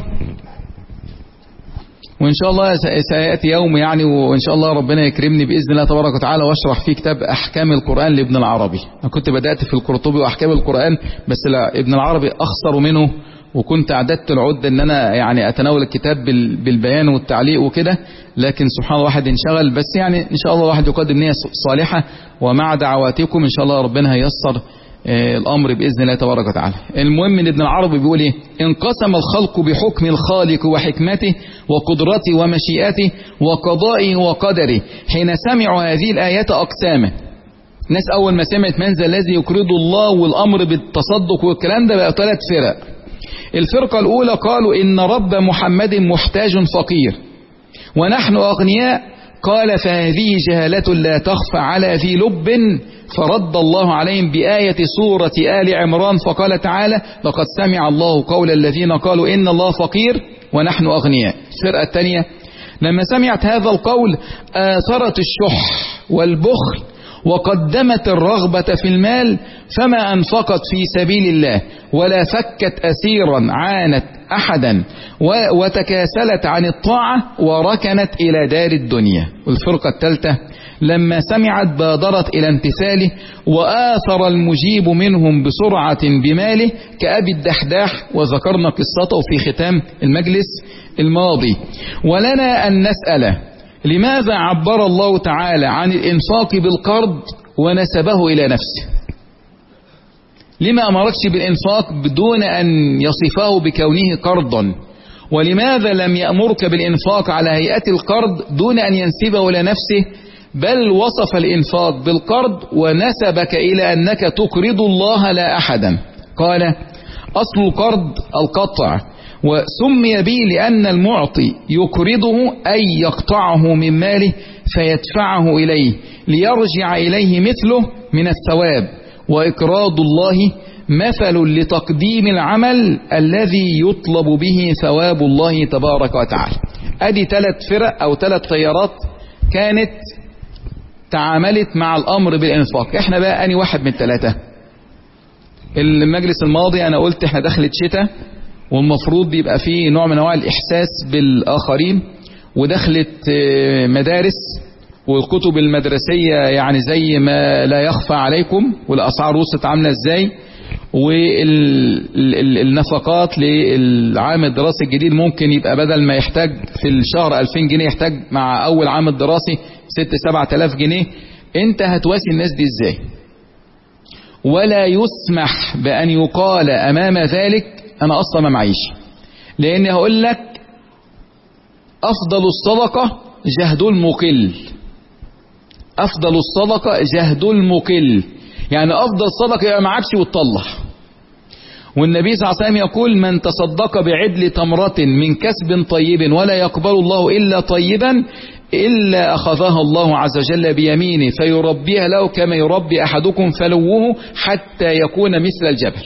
وإن شاء الله سيأتي يوم يعني وإن شاء الله ربنا يكرمني بإذن الله تبارك وتعالى واشرح فيه كتاب أحكام القرآن لابن العربي. أنا كنت بدأت في القرطبي وأحكام القرآن، بس لا، ابن العربي أخسر منه، وكنت أعددت العدة أن أنا يعني أتناول الكتاب بالبيان والتعليق وكده، لكن سبحان الله واحد انشغل. بس يعني إن شاء الله واحد يقدم نية صالحة، ومع دعواتكم إن شاء الله ربنا هيسر الأمر بإذن الله تبارك وتعالى. المهم إن ابن العربي بيقول إيه؟ انقسم الخلق بحكم الخالق وحكمته وقدرته ومشيئته وقضائه وقدره حين سمعوا هذه الآيات أقساما. الناس أول ما سمعت من ذا الذي يقرض الله والأمر بالتصدق والكلام ده بقى ثلاث فرق. الفرقة الأولى قالوا إن رب محمد محتاج فقير ونحن أغنياء. قال: فهذه جهالة لا تخفى على ذي لب. فرد الله عليهم بآية سورة آل عمران فقال تعالى: لقد سمع الله قول الذين قالوا إن الله فقير ونحن أغنياء. الفرقة الثانية لما سمعت هذا القول آثرت الشح والبخل وقدمت الرغبة في المال، فما أنفقت في سبيل الله ولا فكت أسيرا عانت أحدا وتكاسلت عن الطاعة وركنت إلى دار الدنيا. والفرقة الثالثة لما سمعت بادرت إلى امتثاله وآثر المجيب منهم بسرعة بماله كأبي الدحداح، وذكرنا قصته في ختام المجلس الماضي. ولنا أن نسأل: لماذا عبر الله تعالى عن الإنفاق بالقرض ونسبه إلى نفسه؟ لما أمركش بالإنفاق بدون أن يصفه بكونه قرضا؟ ولماذا لم يأمرك بالإنفاق على هيئة القرض دون أن ينسبه إلى نفسه، بل وصف الإنفاق بالقرض ونسبك إلى أنك تقرض الله لا أحدا؟ قال: أصل القرض القطع، وسمي به لأن المعطي يقرضه أي يقطعه من ماله فيدفعه إليه ليرجع إليه مثله من الثواب. وإقراض الله مثل لتقديم العمل الذي يطلب به ثواب الله تبارك وتعالى. أدي ثلاث فرق أو ثلاث تيارات كانت تعاملت مع الأمر بالإنفاق. احنا بقى أني واحد من الثلاثة. المجلس الماضي أنا قلت احنا دخلت شتاء والمفروض يبقى فيه نوع من انواع الإحساس بالآخرين، ودخلت مدارس والكتب المدرسية يعني زي ما لا يخفى عليكم، والأسعار وصلت عاملة ازاي، والنفقات للعام الدراسي الجديد ممكن يبقى بدل ما يحتاج في الشهر ألفين جنيه يحتاج مع أول عام الدراسي ستة سبعة آلاف جنيه. انت هتواسي الناس دي ازاي؟ ولا يسمح بأن يقال أمام ذلك أنا أصلا ما معيش، لأن هقول لك أفضل الصدقة جهد المقل. أفضل الصدقة جهد المقل، يعني أفضل صدقة يبقى معكش وتطلع. والنبي صلى الله عليه وسلم يقول من تصدق بعدل تمرة من كسب طيب ولا يقبل الله إلا طيبا إلا أخذها الله عز وجل بيمينه فيربيها له كما يربي أحدكم فلوه حتى يكون مثل الجبل.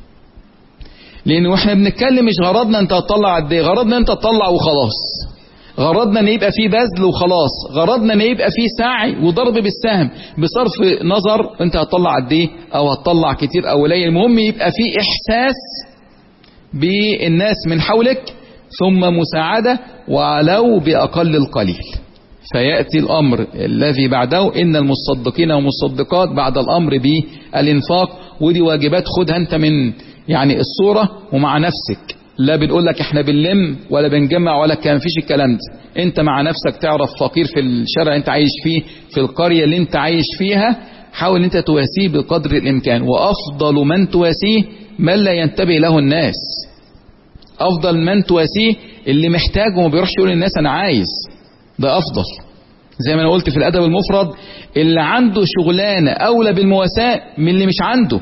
لأنه احنا بنتكلم مش غرضنا انت تطلع قد ايه، غرضنا انت تطلع وخلاص، غرضنا ان يبقى فيه بذل وخلاص، غرضنا ان يبقى فيه سعي وضرب بالسهم بصرف نظر انت هتطلع قد ايه او هتطلع كتير او قليل. المهم يبقى فيه احساس بالناس من حولك، ثم مساعدة ولو بأقل القليل. فيأتي الأمر الذي بعده إن المصدقين والمصدقات بعد الأمر بالإنفاق، ودي واجبات خدها أنت من يعني الصورة ومع نفسك. لا بنقول لك احنا بنلم ولا بنجمع ولا كان فيش الكلام ده. انت مع نفسك تعرف فقير في الشارع انت عايش فيه، في القرية اللي انت عايش فيها، حاول انت تواسيه بقدر الامكان. وافضل من تواسيه من لا ينتبه له الناس. افضل من تواسيه اللي محتاج وما بيروحش يقول للناس انا عايز، ده افضل. زي ما انا قلت في الادب المفرد، اللي عنده شغلانة اولى بالمواساة من اللي مش عنده.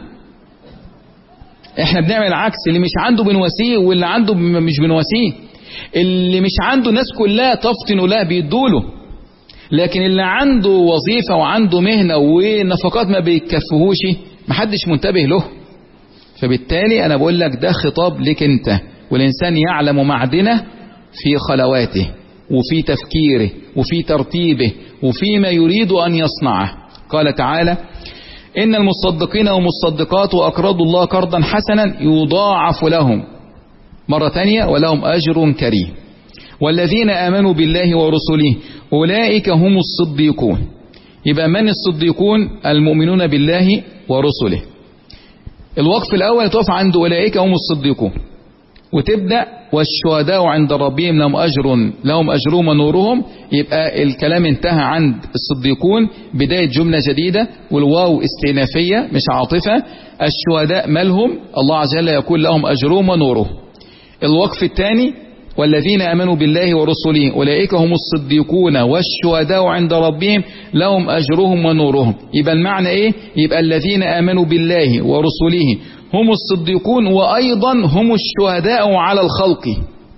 احنا بنعمل العكس، اللي مش عنده بنواسيه واللي عنده مش بنواسيه. اللي مش عنده ناس كلها تفطن له بيدوله، لكن اللي عنده وظيفة وعنده مهنة ونفقات ما بيكفهوش محدش منتبه له. فبالتالي انا بقول لك ده خطاب لك انت. والانسان يعلم معدنه في خلواته وفي تفكيره وفي ترتيبه وفيما يريد ان يصنعه. قال تعالى إن المصدقين والمصدقات وأقرضوا الله قرضا حسنا يضاعف لهم مرة ثانية ولهم أجر كريم. والذين آمنوا بالله ورسله أولئك هم الصديقون. يبقى من الصديقون؟ المؤمنون بالله ورسله. الوقف الأول تقف عند أولئك هم الصديقون، وتبدأ والشهداء عند ربهم لهم أجر لهم أجرهم ونورهم. يبقى الكلام انتهى عند الصديقون، بداية جملة جديدة، والواو استئنافية مش عاطفة. الشهداء مالهم؟ الله عز وجل يقول لهم أجرهم ونورهم. الوقف الثاني والذين آمنوا بالله ورسله أولئك هم الصديقون والشهداء عند ربهم لهم أجرهم ونورهم. يبقى المعنى إيه؟ يبقى الذين آمنوا بالله ورسله هم الصديقون وأيضا هم الشهداء على الخلق،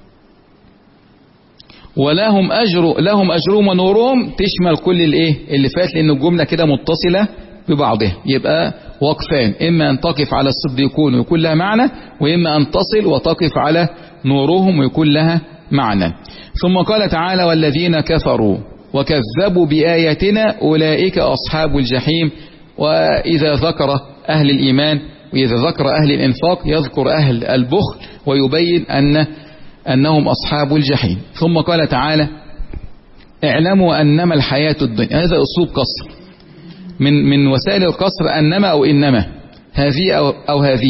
ولهم أجر لهم أجرهم ونورهم تشمل كل الإيه اللي فات، لأن الجملة كده متصلة ببعضها. يبقى وقفان، إما أن تقف على الصديقون ويكون لها معنى، وإما أن تصل وتقف على نورهم ويكون لها معنى. ثم قال تعالى والذين كفروا وكذبوا بآياتنا أولئك أصحاب الجحيم. وإذا ذكر أهل الإيمان وإذا ذكر أهل الإنفاق يذكر أهل البخل ويبين أن أنهم أصحاب الجحيم. ثم قال تعالى اعلموا أنما الحياة الدنيا. هذا أسلوب قصر من من وسائل القصر، أنما أو إنما، هذه أو, أو هذه.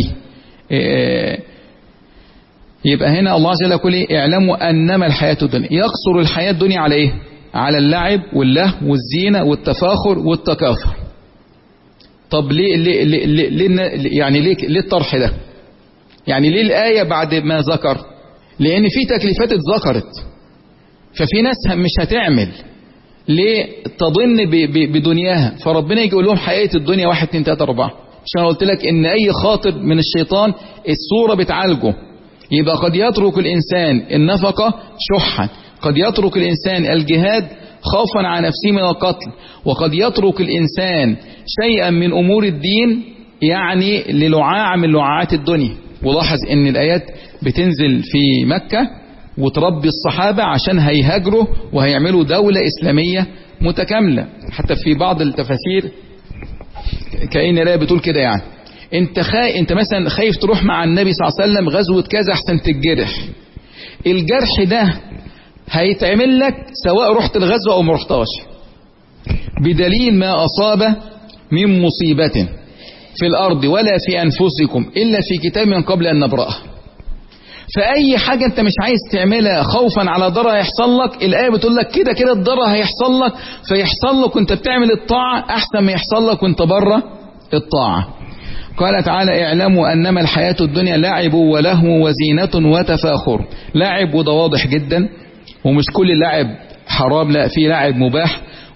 يبقى هنا الله عز وجل يقول إيه؟ اعلموا أنما الحياة الدنيا. يقصر الحياة الدنيا على إيه؟ على اللعب واللهو والزينة والتفاخر والتكاثر. طب ليه, ليه, ليه, ليه يعني ليه, ليه الطرح ده؟ يعني ليه الآية بعد ما ذكر؟ لأن في تكليفات اتذكرت، ففي ناس مش هتعمل ليه تظن بدنياها، فربنا يجي يقول لهم حياة الدنيا واحد اتنين تلاتة أربعة. عشان قلت لك إن أي خاطر من الشيطان الصورة بتعالجه. يبقى قد يترك الإنسان النفقة شحا، قد يترك الإنسان الجهاد خوفا على نفسه من القتل، وقد يترك الإنسان شيئا من أمور الدين يعني للعاع من لعاعات الدنيا. ولاحظ ان الآيات بتنزل في مكة وتربي الصحابة عشان هيهاجروا وهيعملوا دولة إسلامية متكاملة. حتى في بعض التفاسير كأن الآية بتقول كده، يعني انت خاي انت مثلا خايف تروح مع النبي صلى الله عليه وسلم غزوة كذا احسن تتجرح. الجرح ده هيتعمل لك سواء رحت الغزوة او ما رحتهاش، بدليل ما أصاب من مصيبة في الأرض ولا في أنفسكم إلا في كتاب من قبل أن نبرأها. فأي حاجة أنت مش عايز تعملها خوفا على ضرر هيحصل لك، الآية بتقول لك كده كده الضرر هيحصل لك، فيحصل لك وانت بتعمل الطاعة أحسن ما يحصل لك وانت بره الطاعة. قال تعالى اعلموا أنما الحياة الدنيا لعب ولهو وزينة وتفاخر. لعب وده واضح جدا، ومش كل اللعب حرام، لا في لعب مباح،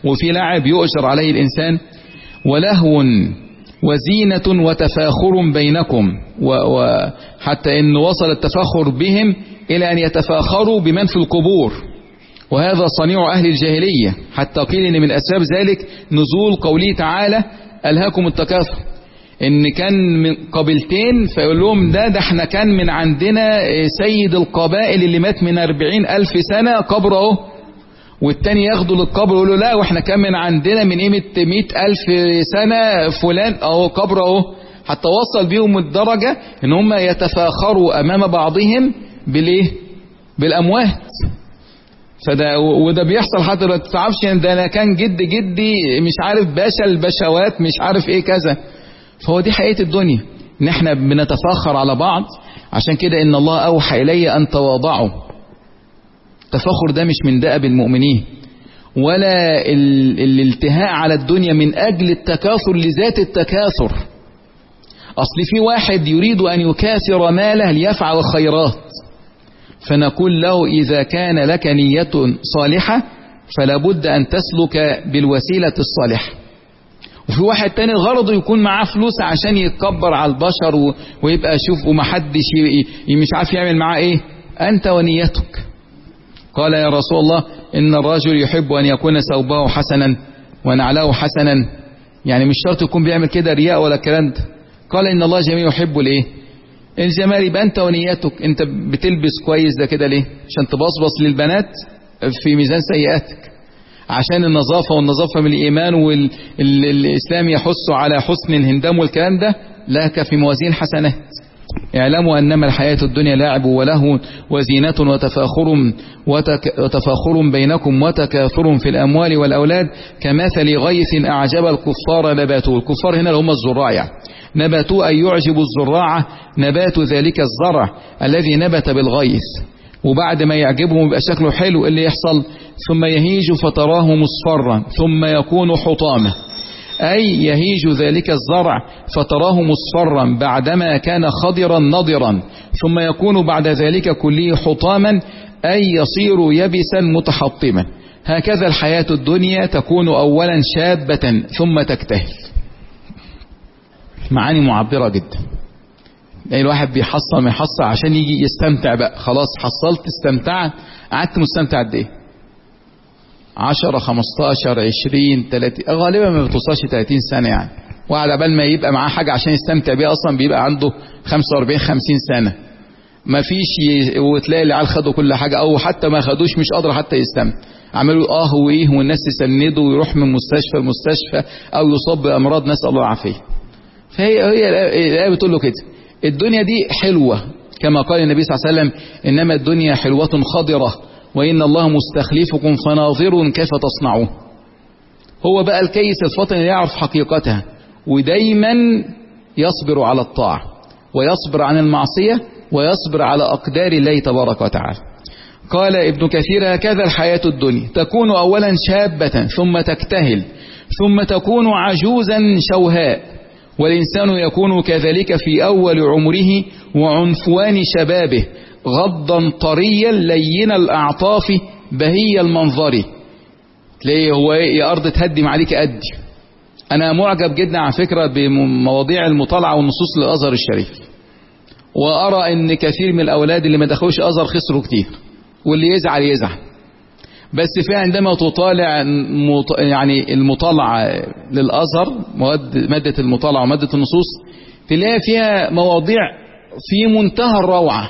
وفي لعب يؤجر عليه الإنسان، ولهو وزينة وتفاخر بينكم، وحتى إن وصل التفاخر بهم إلى أن يتفاخروا بمن في القبور، وهذا صنيع أهل الجاهلية، حتى قيل إن من أسباب ذلك نزول قوله تعالى ألهاكم التكاثر، إن كان من قبيلتين فيقول لهم ده ده احنا كان من عندنا سيد القبائل اللي مات من أربعين ألف سنة قبره اهو، والتاني ياخدوا للقبر يقولوا لا واحنا كان من عندنا من قيمة مئة ألف سنة فلان اهو قبره اهو، حتى وصل بيهم الدرجة ان هم يتفاخروا امام بعضهم بالايه؟ بالاموات. فده وده بيحصل حتى لو تتعرفش ده انا كان جد جدي مش عارف باشا البشوات مش عارف ايه كذا. فهو دي حقيقة الدنيا، ان احنا بنتفاخر على بعض. عشان كده ان الله اوحى الي ان تواضعوا. التفاخر ده مش من دأب المؤمنين، ولا ال... الالتهاء على الدنيا من اجل التكاثر لذات التكاثر. اصل في واحد يريد ان يكاثر ماله ليفعل الخيرات، فنقول له اذا كان لك نية صالحة فلا بد ان تسلك بالوسيلة الصالحة. وفي واحد تاني غرضه يكون معاه فلوس عشان يتكبر على البشر و... ويبقى شوف ومحدش ي... مش عارف يعمل معاه ايه. انت ونيتك. قال يا رسول الله ان الرجل يحب ان يكون ثوبه حسنا ونعله حسنا، يعني مش شرط يكون بيعمل كده رياء ولا الكلام ده. قال ان الله جميل يحب الايه؟ الجمال. يبقى انت ونيتك، انت بتلبس كويس ده كده ليه؟ عشان تبصبص للبنات في ميزان سيئاتك، عشان النظافة، والنظافة من الإيمان، والإسلام يحث على حسن الهندام والكلام ده، لك في موازين حسنات. اعلموا أنما الحياة الدنيا لعب ولهو وزينة وتفاخر وتك وتفاخر بينكم وتكاثر في الأموال والأولاد كمثل غيث أعجب الكفار نباته. الكفار هنا هم الزراع، يعني نباته أي يعجب الزراع نبات ذلك الزرع الذي نبت بالغيث، وبعد ما يعجبهم يبقى شكله حلو اللي يحصل ثم يهيج فتراه مصفرا ثم يكون حطاما، أي يهيج ذلك الزرع فتراه مصفرا بعدما كان خضرا نضرا ثم يكون بعد ذلك كله حطاما أي يصير يبسا متحطما. هكذا الحياة الدنيا تكون أولا شابة ثم تكتهل. معاني معبرة جدا. يعني الواحد بيحصل ما يحصل عشان يجي يستمتع بقى، خلاص حصلت استمتعت، قعدت مستمتع قد ايه؟ عشرة خمستاشر عشرين تلاتين، غالبا ما بتوصلش تلاتين سنة يعني. وعلى بال ما يبقى معاه حاجة عشان يستمتع بيها اصلا بيبقى عنده خمسة واربعين خمسين سنة. ما فيش ي... وتلاقي العيال خدوا كل حاجة، او حتى ما خدوش مش قادر حتى يستمتع، عملوا اه وايه والناس تسنده ويروح من مستشفى لمستشفى او يصاب بامراض نسأل الله العافية. فهي هي الآية بتقول له كده، الدنيا دي حلوة كما قال النبي صلى الله عليه وسلم إنما الدنيا حلوة خضرة وإن الله مستخلفكم فناظر كيف تصنعون. هو بقى الكيس الفطن اللي يعرف حقيقتها ودايما يصبر على الطاعة ويصبر عن المعصية ويصبر على أقدار الله تبارك وتعالى. قال ابن كثير هكذا الحياة الدنيا تكون أولا شابة ثم تكتهل ثم تكون عجوزا شوهاء، والإنسان يكون كذلك في أول عمره وعنفوان شبابه غضا طريا لين الأعطاف بهي المنظر. تلاقيه هو يا أرض تهدم عليك أدي. أنا معجب جدا على فكرة بمواضيع المطالعة والنصوص للأزهر الشريف، وأرى أن كثير من الأولاد اللي ما دخلوش أزهر خسروا كتير، واللي يزعل يزعل. بس في عندما تطالع يعني المطالعة للأزهر، مواد مادة المطالعة ومادة النصوص، تلاقي فيها مواضيع في منتهى الروعة.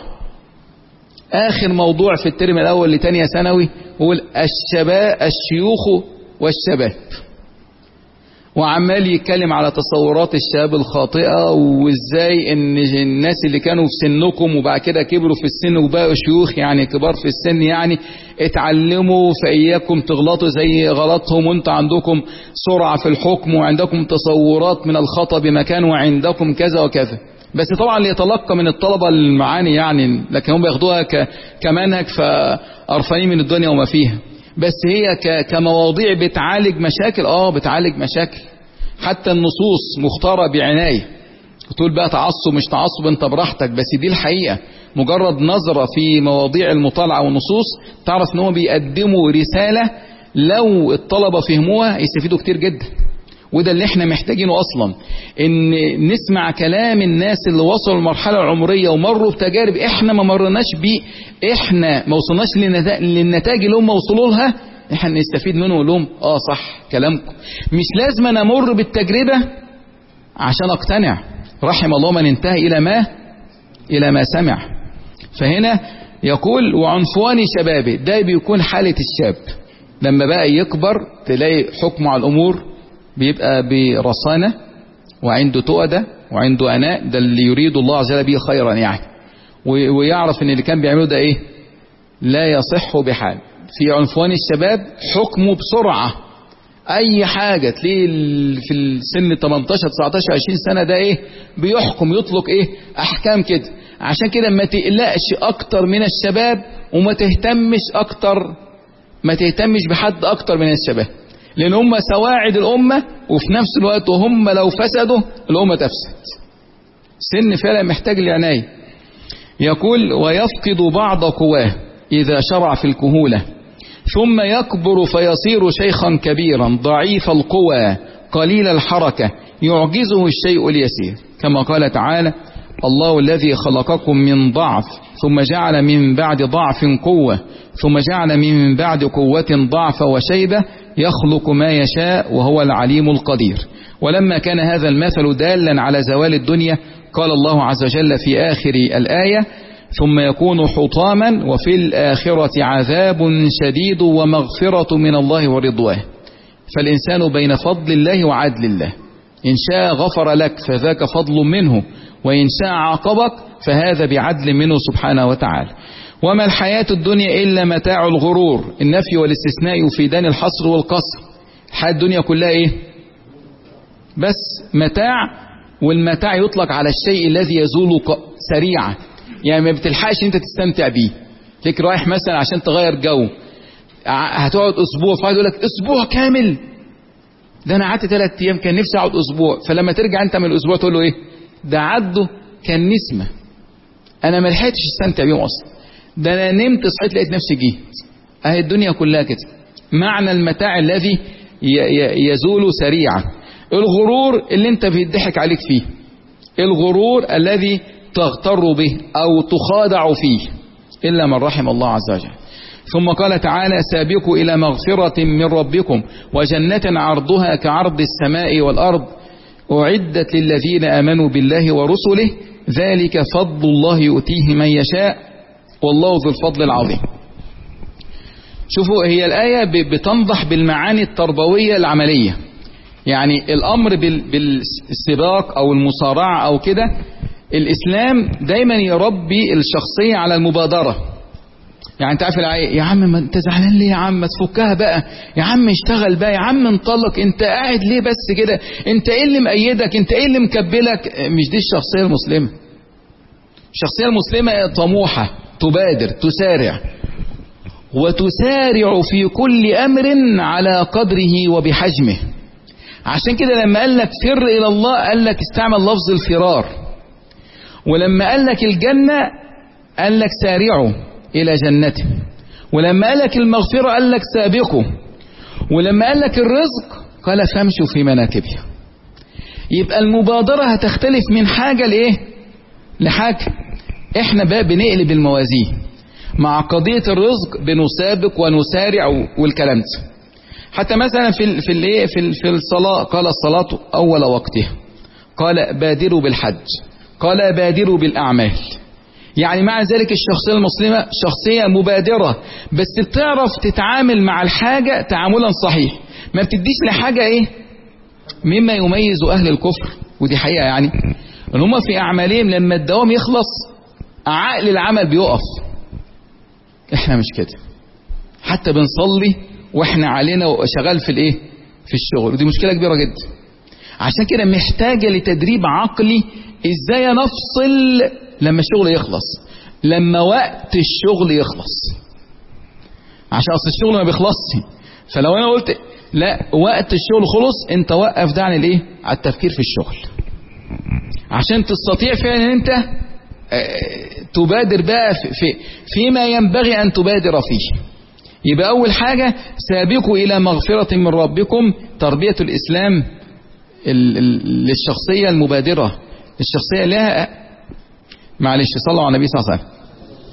آخر موضوع في الترم الأول لتانية ثانوي هو الشباب الشيوخ والشباب، وعمال يتكلم على تصورات الشباب الخاطئة، وازاي ان الناس اللي كانوا في سنكم وبعد كده كبروا في السن وبقوا شيوخ يعني كبار في السن يعني اتعلموا فإياكم تغلطوا زي غلطهم، وانت عندكم سرعة في الحكم وعندكم تصورات من الخطأ بمكان وعندكم كذا وكذا. بس طبعا اللي يتلقى من الطلبة المعاني يعني، لكن هم بياخدوها كمنهج فقرفانين من الدنيا وما فيها. بس هي كمواضيع بتعالج مشاكل، اه بتعالج مشاكل. حتى النصوص مختارة بعناية. تقول بقى تعصب مش تعصب انت براحتك، بس دي الحقيقة. مجرد نظرة في مواضيع المطالعة والنصوص تعرف ان هم بيقدموا رسالة لو الطلبة فهموها يستفيدوا كتير جدا. وده اللي احنا محتاجينه اصلا، ان نسمع كلام الناس اللي وصلوا المرحلة العمرية ومروا بتجارب احنا ما مرناش بيه، احنا ما وصلناش للنتائج اللي هم وصلوا لها، احنا نستفيد منهم ونقول لهم اه صح كلامكم. مش لازم انا امر بالتجربة عشان اقتنع، رحم الله من انتهى الى ما الى ما سمع. فهنا يقول وعنفوان شبابه، ده بيكون حالة الشاب لما بقى يكبر، تلاقي حكمه على الامور بيبقى برصانة وعنده تؤدة وعنده أناء، ده اللي يريد الله عز وجل به خيرا يعني، ويعرف ان اللي كان بيعمله ده ايه لا يصح بحال. في عنفوان الشباب حكمه بسرعة، اي حاجة تلاقيه في السن تمنتاشر تسعتاشر عشرين سنة ده ايه بيحكم يطلق ايه احكام كده. عشان كده ما تقلقش اكتر من الشباب، وما تهتمش اكتر ما تهتمش بحد اكتر من الشباب، لان هم سواعد الامة، وفي نفس الوقت هم لو فسدوا الامة تفسد. سن فعلا محتاج لعناية. يقول ويفقد بعض قواه اذا شرع في الكهولة، ثم يكبر فيصير شيخا كبيرا ضعيف القوى قليل الحركة يعجزه الشيء اليسير، كما قال تعالى الله الذي خلقكم من ضعف ثم جعل من بعد ضعف قوة ثم جعل من بعد قوة ضعف وشيبة يخلق ما يشاء وهو العليم القدير. ولما كان هذا المثل دالا على زوال الدنيا قال الله عز وجل في آخر الآية ثم يكون حطاما وفي الآخرة عذاب شديد ومغفرة من الله ورضوان. فالإنسان بين فضل الله وعدل الله، إن شاء غفر لك فذاك فضل منه، وإن شاء عاقبك فهذا بعدل منه سبحانه وتعالى. وما الحياة الدنيا إلا متاع الغرور. النفي والاستثناء يفيدان الحصر والقصر. الحياة الدنيا كلها إيه؟ بس متاع، والمتاع يطلق على الشيء الذي يزول سريعا، يعني ما بتلحقش انت تستمتع بيه. تلاقيك رايح مثلا عشان تغير جو، هتقعد اسبوع، فواحد يقول لك اسبوع كامل، ده انا قعدت ثلاث ايام كان نفسي اقعد اسبوع. فلما ترجع انت من الاسبوع تقول له ايه؟ ده عدوا كان نسمة، انا ما لحقتش استمتع بيهم اصلا، ده انا نمت صحيت لقيت نفسي جيت. اهي الدنيا كلها كده، معنى المتاع الذي يزول سريعا. الغرور اللي انت بيضحك عليك فيه، الغرور الذي تغتر به أو تخادع فيه، إلا من رحم الله عز وجل. ثم قال تعالى سابقوا إلى مغفرة من ربكم وجنة عرضها كعرض السماء والأرض أعدت للذين آمنوا بالله ورسله ذلك فضل الله يؤتيه من يشاء والله ذو الفضل العظيم. شوفوا، هي الآية بتنضح بالمعاني التربوية العملية، يعني الأمر بالسباق أو المصارعة أو كده. الإسلام دايما يربي الشخصية على المبادرة. يعني انت عارف يا عم ما انت زعلان ليه يا عم، ما تفكها بقى يا عم، اشتغل بقى يا عم، انطلق، انت قاعد ليه بس كده، انت ايه اللي مأيدك، انت ايه اللي مكبلك. مش دي الشخصية المسلمة. الشخصية المسلمة طموحة، تبادر، تسارع، وتسارع في كل أمر على قدره وبحجمه. عشان كده لما قال لك فر إلى الله قال لك استعمل لفظ الفرار، ولما قال لك الجنة قال لك سارعوا إلى جنته، ولما قال لك المغفرة قال لك سابقوا، ولما قال لك الرزق قال فامشوا في مناكبها. يبقى المبادرة هتختلف من حاجة لإيه لحاجة. احنا بقى بنقلب الموازين مع قضية الرزق، بنسابق ونسارع والكلام ده. حتى مثلا في في الايه في في الصلاة قال الصلاة أول وقتها، قال بادروا بالحج، قال بادروا بالأعمال. يعني مع ذلك الشخصية المسلمة شخصية مبادرة، بس بتعرف تتعامل مع الحاجة تعاملا صحيح، ما بتديش لحاجة ايه مما يميز أهل الكفر. ودي حقيقة، يعني ان هم في أعمالهم لما الدوام يخلص عقل العمل بيقف. احنا مش كده، حتى بنصلي واحنا علينا وشغال في الايه في الشغل، ودي مشكلة كبيرة جدا. عشان كده محتاجة لتدريب عقلي، ازاي نفصل لما الشغل يخلص، لما وقت الشغل يخلص، عشان اصل الشغل ما بيخلصش. فلو انا قلت لا وقت الشغل خلص، انت وقف ده عن الايه على التفكير في الشغل، عشان تستطيع فعلا ان انت تبادر بقى في فيما ينبغي ان تبادر فيه. يبقى أول حاجة سابقوا إلى مغفرة من ربكم، تربية الإسلام للشخصية المبادرة، الشخصية لها معلش صلوا على النبي صلى الله عليه وسلم.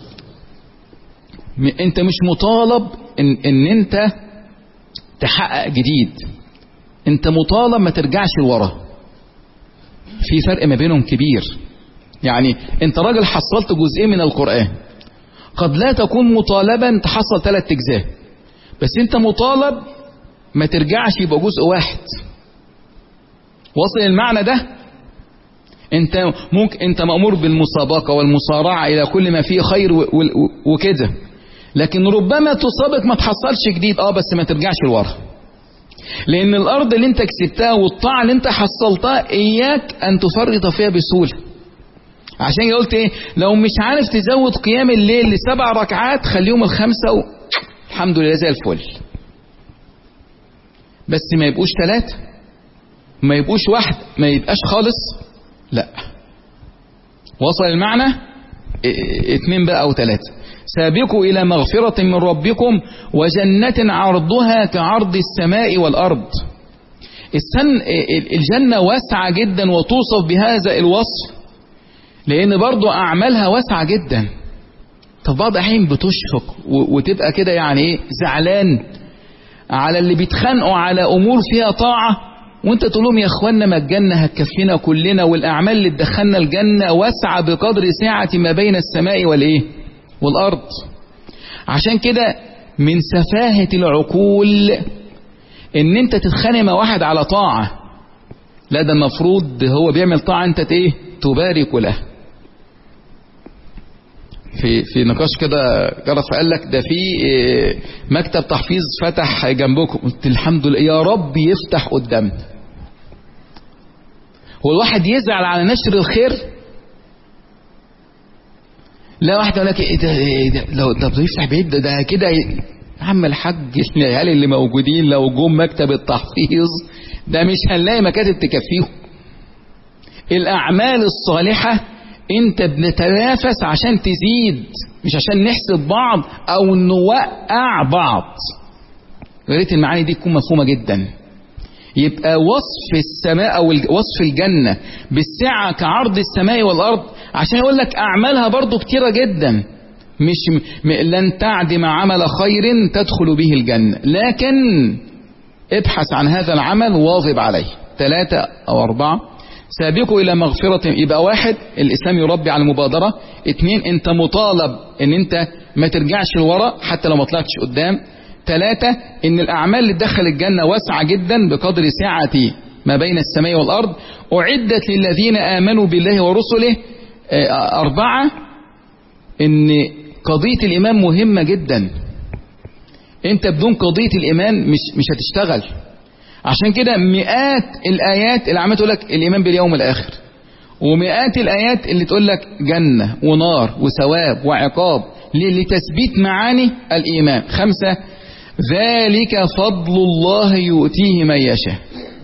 انت مش مطالب ان, ان انت تحقق جديد، انت مطالب ما ترجعش لورا. في فرق ما بينهم كبير. يعني انت راجل حصلت جزئين من القرآن، قد لا تكون مطالبا تحصل ثلاث اجزاء، بس انت مطالب ما ترجعش يبقى جزء واحد. وصل المعنى ده؟ انت ممكن انت مأمور بالمسابقة والمصارعة الى كل ما فيه خير وكده، لكن ربما تسابق ما تحصلش جديد، اه بس ما ترجعش لورا، لان الارض اللي انت كسبتها والطاعة اللي انت حصلتها اياك ان تفرط فيها بسهولة. عشان قلت ايه؟ لو مش عارف تزود قيام الليل لسبع ركعات خليهم الخمسة و... الحمد لله زي الفل، بس ما يبقوش ثلاثة، ما يبقوش واحد، ما يبقاش خالص، لا. وصل المعنى؟ اتنين بقى او ثلاثة. سابقوا الى مغفرة من ربكم وجنة عرضها كعرض السماء والارض. السن الجنة واسعة جدا وتوصف بهذا الوصف لان برضو اعمالها واسعة جدا. طب بعض احيان بتشفق وتبقى كده يعني ايه زعلان على اللي بيتخانقوا على امور فيها طاعة، وانت تقول لهم يا اخوانا ما الجنة هتكفينا كلنا، والاعمال اللي تدخلنا الجنة واسعة بقدر سعة ما بين السماء والايه والارض. عشان كده من سفاهة العقول ان انت تتخانق مع واحد على طاعة، لا ده المفروض هو بيعمل طاعة انت ايه تبارك له. في في نقاش كده جرى فقال لك ده في مكتب تحفيظ فتح جنبكم، قلت الحمد لله يا رب يفتح قدامنا. هو الواحد يزعل على نشر الخير؟ لا، واحد يقول لك ايه ده, إيه ده لو ده بيفتح بعيد ده, ده كده يا عم الحاج، العيال اللي موجودين لو جم مكتب التحفيظ ده مش هنلاقي مكاتب تكفيهم. الاعمال الصالحة انت بنتنافس عشان تزيد، مش عشان نحسد بعض او نوقع بعض. يا ريت المعاني دي تكون مفهومة جدا. يبقى وصف السماء او وصف الجنة بالسعة كعرض السماء والارض عشان يقول لك اعمالها برضو كتيرة جدا، مش م... لن تعدم عمل خير تدخل به الجنة، لكن ابحث عن هذا العمل واظب عليه. ثلاثة او اربعة سابقوا الى مغفرة. يبقى واحد الاسلام يربي على المبادرة. اتنين انت مطالب ان انت ما ترجعش لورا حتى لو ما طلعتش قدام. ثلاثة ان الاعمال اللي تدخل الجنة واسعة جدا بقدر سعة ما بين السماء والارض، اعدت للذين امنوا بالله ورسله. اربعة ان قضية الايمان مهمة جدا، انت بدون قضية الايمان مش مش هتشتغل. عشان كده مئات الايات اللي عمال تقول لك الايمان باليوم الاخر، ومئات الايات اللي تقول لك جنة ونار وثواب وعقاب لتثبيت معاني الايمان. خمسة ذلك فضل الله يؤتيه من يشاء.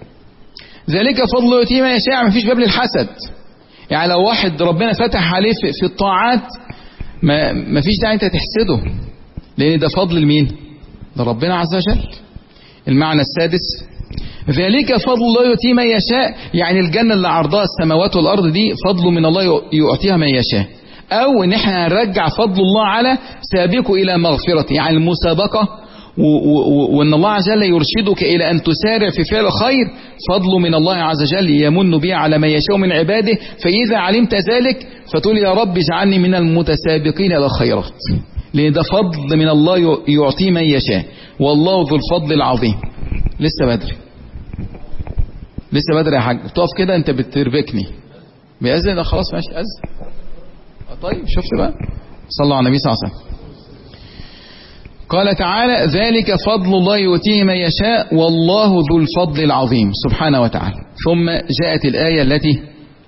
ذلك فضل الله يؤتيه من يشاء، ما فيش باب للحسد. يعني لو واحد ربنا فتح عليه في الطاعات ما ما فيش داعي انت تحسده، لان ده فضل لمين؟ ده ربنا عز وجل. المعنى السادس ذلك فضل الله يؤتيه من يشاء، يعني الجنة اللي عرضها السماوات والأرض دي فضل من الله يؤتيها من يشاء. أو إن احنا هنرجع فضل الله على سابقوا إلى مغفرة، يعني المسابقة، وإن الله عز وجل يرشدك إلى أن تسارع في فعل الخير فضل من الله عز وجل يمن به على من يشاء من عباده. فإذا علمت ذلك فتقول يا رب اجعلني من المتسابقين إلى الخيرات، لأن ده فضل من الله يعطي من يشاء، والله ذو الفضل العظيم. لسه بدري لسه بدري يا حاج، تقف كده انت بتربكني بيأذن. خلاص ماشي أذن. طيب شفت بقى، صلوا على النبي صلى الله عليه وسلم. قال تعالى ذلك فضل الله يؤتيه من يشاء والله ذو الفضل العظيم سبحانه وتعالى. ثم جاءت الآية التي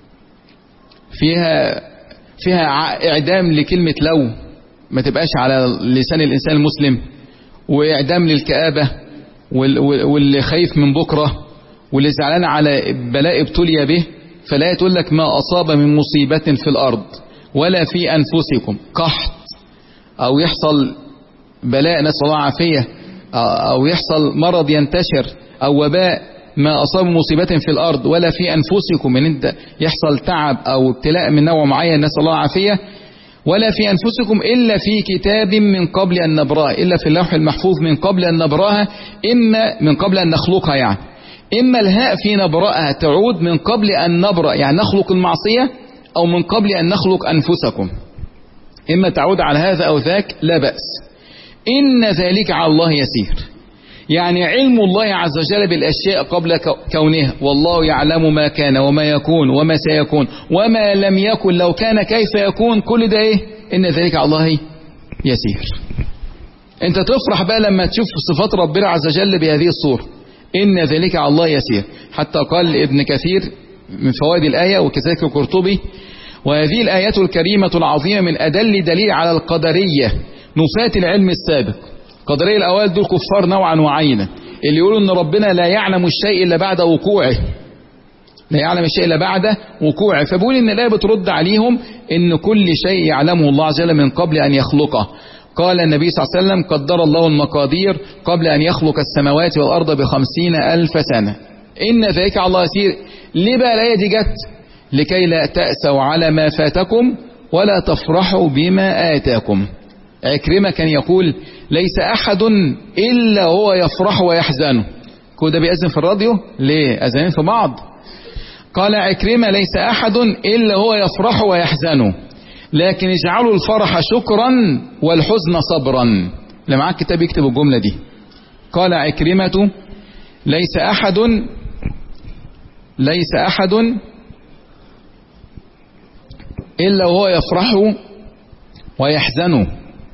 فيها فيها إعدام لكلمة لو، ما تبقاش على لسان الإنسان المسلم، وإعدام للكآبة واللي خايف من بكرة واللي زعلان على بلاء ابتلي به. فلا تقول لك ما أصاب من مصيبة في الأرض ولا في أنفسكم، قحط أو يحصل بلاء نسأل الله عافية، أو يحصل مرض ينتشر أو وباء، ما أصاب مصيبة في الأرض ولا في أنفسكم، من أنت يحصل تعب أو ابتلاء من نوع معين نسأل الله عافية، ولا في أنفسكم إلا في كتاب من قبل أن نبرأها، إلا في اللوح المحفوظ من قبل أن نبرأها، إما من قبل أن نخلقها يعني. إما الهاء في نبرأها تعود من قبل أن نبرأ يعني نخلق المعصية، أو من قبل أن نخلق أنفسكم، إما تعود على هذا أو ذاك لا بأس. إن ذلك على الله يسير، يعني علم الله عز وجل بالأشياء قبل كونها، والله يعلم ما كان وما يكون وما سيكون وما لم يكن لو كان كيف يكون، كل ده إيه؟ إن ذلك على الله يسير. أنت تفرح بقى لما تشوف صفات ربنا عز وجل بهذه الصورة، إن ذلك على الله يسير. حتى قال ابن كثير من فوائد الآية وكذلك القرطبي: وهذه الآيات الكريمة العظيمة من أدل دليل على القدرية نفاة العلم السابق. قدرية الأوائل دول كفار نوعا وعينا، اللي يقولوا ان ربنا لا يعلم الشيء الا بعد وقوعه، لا يعلم الشيء الا بعد وقوعه، فبقول ان الآية بترد عليهم ان كل شيء يعلمه الله عز وجل من قبل ان يخلقه. قال النبي صلى الله عليه وسلم: قدر الله المقادير قبل ان يخلق السماوات والارض بخمسين الف سنة. ان ذلك على الله يسير. ليه بقى الآية دي جت؟ لكي لا تأسوا على ما فاتكم ولا تفرحوا بما آتاكم. عكرمة كان يقول: ليس أحد إلا هو يفرح ويحزن. كده بيأذن في الراديو ليه؟ أذنين في بعض. قال عكرمة: ليس أحد إلا هو يفرح ويحزن، لكن اجعلوا الفرح شكرا والحزن صبرا. اللي معاك كتاب يكتب الجملة دي. قال عكرمة: ليس أحد ليس أحد إلا هو يفرح ويحزن،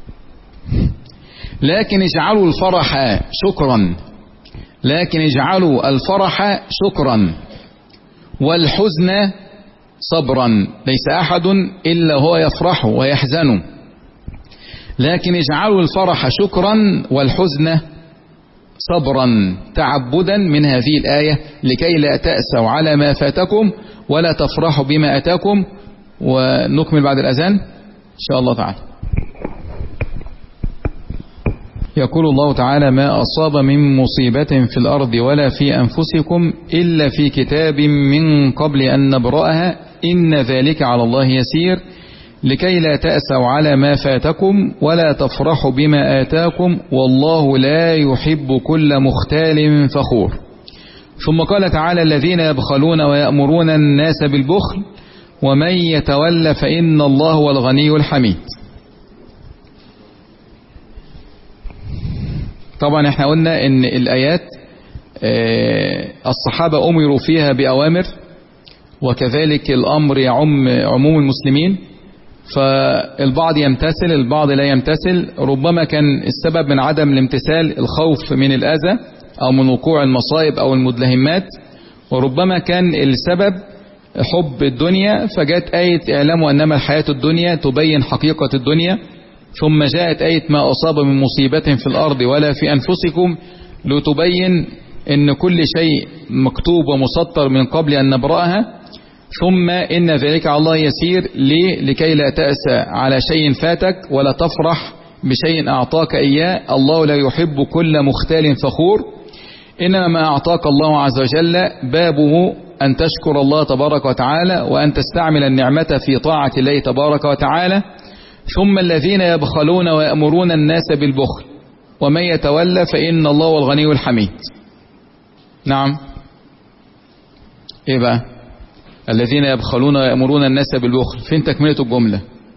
لكن اجعلوا الفرح شكرا لكن اجعلوا الفرح شكرا والحزن صبرا. ليس أحد إلا هو يفرح ويحزن، لكن اجعلوا الفرح شكرا والحزن صبرا، تعبدا من هذه الآية لكي لا تأسوا على ما فاتكم ولا تفرحوا بما أتاكم. ونكمل بعد الأذان إن شاء الله تعالى. يقول الله تعالى: ما أصاب من مصيبة في الأرض ولا في أنفسكم إلا في كتاب من قبل أن نبرأها إن ذلك على الله يسير، لكي لا تأسوا على ما فاتكم ولا تفرحوا بما آتاكم والله لا يحب كل مختال فخور. ثم قال تعالى: الذين يبخلون ويأمرون الناس بالبخل ومن يتولى فإن الله هو الغني الحميد. طبعا احنا قلنا ان الآيات الصحابة أمروا فيها بأوامر، وكذلك الأمر يعم عموم المسلمين، فالبعض يمتثل البعض لا يمتثل. ربما كان السبب من عدم الامتثال الخوف من الأذى أو من وقوع المصائب أو المدلهمات، وربما كان السبب حب الدنيا، فجاءت آية: اعلموا أنما الحياة الدنيا تبين حقيقة الدنيا. ثم جاءت آية: ما أصاب من مصيبة في الأرض ولا في أنفسكم، لتبين أن كل شيء مكتوب ومسطر من قبل أن نبرأها. ثم إن ذلك على الله يسير، ليه؟ لكي لا تأسى على شيء فاتك ولا تفرح بشيء أعطاك إياه. الله لا يحب كل مختال فخور، إنما ما أعطاك الله عز وجل بابه أن تشكر الله تبارك وتعالى وأن تستعمل النعمة في طاعة الله تبارك وتعالى. ثم الذين يبخلون ويأمرون الناس بالبخل ومن يتولى فإن الله هو الغني الحميد. نعم، إيه بقى؟ الذين يبخلون ويأمرون الناس بالبخل، فين تكملة الجملة؟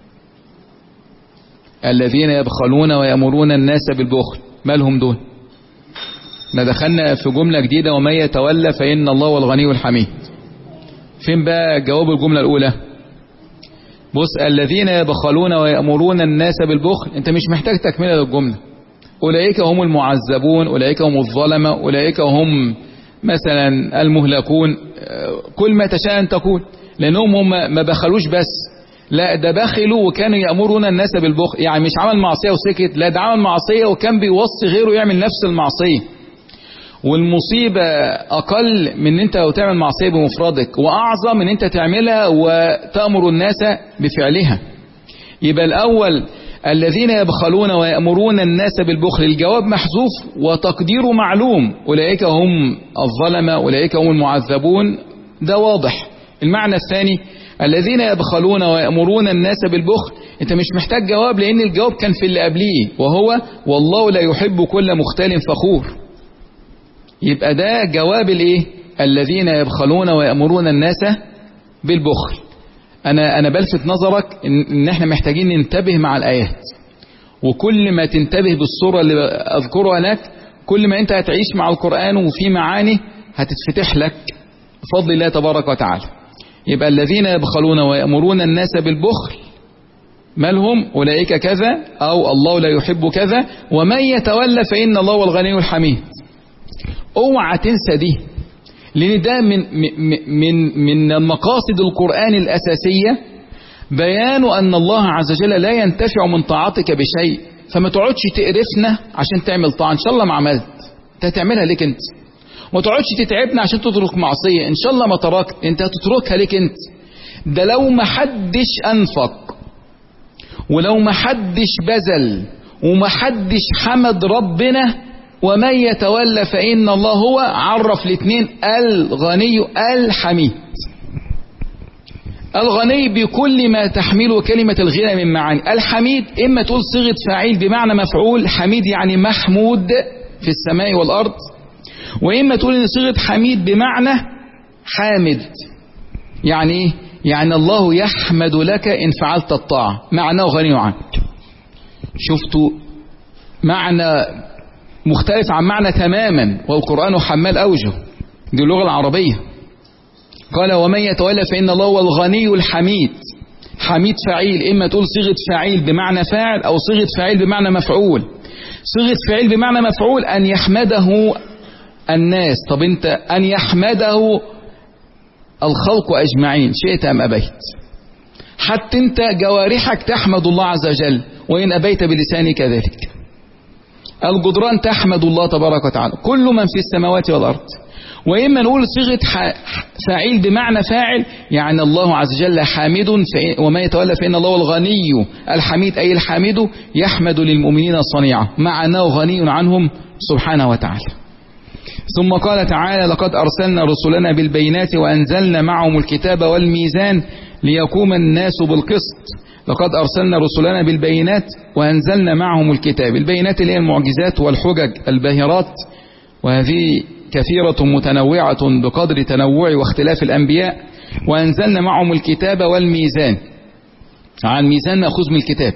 الذين يبخلون ويأمرون الناس بالبخل، مالهم دول؟ ما دخلنا في جملة جديدة: ومن يتولى فإن الله هو الغني الحميد. فين بقى جواب الجملة الأولى؟ بص: الذين يبخلون ويأمرون الناس بالبخل، انت مش محتاج تكملة للجملة. أولئك هم المعذبون، أولئك هم الظلمة، أولئك هم مثلا المهلكون، كل ما تشاء أن تقول، لأنهم هم ما بخلوش بس، لا ده بخلوا وكانوا يأمرون الناس بالبخل، يعني مش عمل معصية وسكت، لا ده عمل معصية وكان بيوصي غيره يعمل نفس المعصية. والمصيبة أقل من أنت لو تعمل معصية بمفردك، وأعظم من أنت تعملها وتأمر الناس بفعلها. يبقى الأول الذين يبخلون ويأمرون الناس بالبخل، الجواب محذوف وتقديره معلوم، أولئك هم الظلمة، أولئك هم المعذبون، ده واضح. المعنى الثاني الذين يبخلون ويأمرون الناس بالبخل، انت مش محتاج جواب لأن الجواب كان في اللي قبليه، وهو والله لا يحب كل مختال فخور. يبقى ده جواب الايه؟ الذين يبخلون ويأمرون الناس بالبخل. انا انا بلفت نظرك ان, إن احنا محتاجين ننتبه مع الآيات، وكل ما تنتبه بالصورة اللي اذكرها لك كل ما انت هتعيش مع القرآن وفي معاني هتتفتح لك بفضل الله تبارك وتعالى. يبقى الذين يبخلون ويأمرون الناس بالبخل مالهم؟ أولئك كذا، أو الله لا يحب كذا، ومن يتولى فإن الله هو الغني الحميد. اوعى تنسى دي، لأن ده من من من مقاصد القرآن الأساسية، بيان أن الله عز وجل لا ينتفع من طاعتك بشيء. فما تقعدش تقرفنا عشان تعمل طاعة، إن شاء الله ما عملت أنت هتعملها ليك أنت. ما تقعدش تتعبنا عشان تترك معصية، إن شاء الله ما تركت أنت هتتركها ليك أنت. ده لو ما حدش أنفق، ولو ما حدش بذل، وما حدش حمد ربنا، ومن يتولى فإن الله هو، عرف الاثنين الغني الحميد. الغني بكل ما تحمله كلمة الغنى من معاني. الحميد إما تقول صيغة فاعل بمعنى مفعول، حميد يعني محمود في السماء والأرض، وإما تقول إن صيغة حميد بمعنى حامد، يعني إيه؟ يعني الله يحمد لك إن فعلت الطاعة، معناه غني عنك. شفتوا معنى مختلف عن معنى تماما، والقرآن حمال أوجه، دي اللغة العربية. قال ومن يتولى فإن الله هو الغني الحميد. حميد فعيل، إما تقول صيغة فاعل بمعنى فاعل، أو صيغة فاعل بمعنى مفعول. صيغة فاعل بمعنى مفعول أن يحمده الناس. طب أنت أن يحمده الخلق أجمعين شئت أم أبيت، حتى أنت جوارحك تحمد الله عز وجل، وإن أبيت بلسانك ذلك. الجدران تحمد الله تبارك وتعالى، كل من في السماوات والأرض. وإما نقول صيغة فاعل بمعنى فاعل، يعني الله عز وجل حامد، وما يتولى فإن الله الغني الحميد، أي الحامد يحمد للمؤمنين الصنيعة، مع أنه غني عنهم سبحانه وتعالى. ثم قال تعالى لقد أرسلنا رسلنا بالبينات وأنزلنا معهم الكتاب والميزان ليقوم الناس بالقسط. لقد أرسلنا رسلنا بالبينات وأنزلنا معهم الكتاب. البينات اللي هي المعجزات والحجج الباهرات، وهذه كثيرة متنوعة بقدر تنوع واختلاف الأنبياء. وأنزلنا معهم الكتاب والميزان، عن الميزان نأخذ من الكتاب.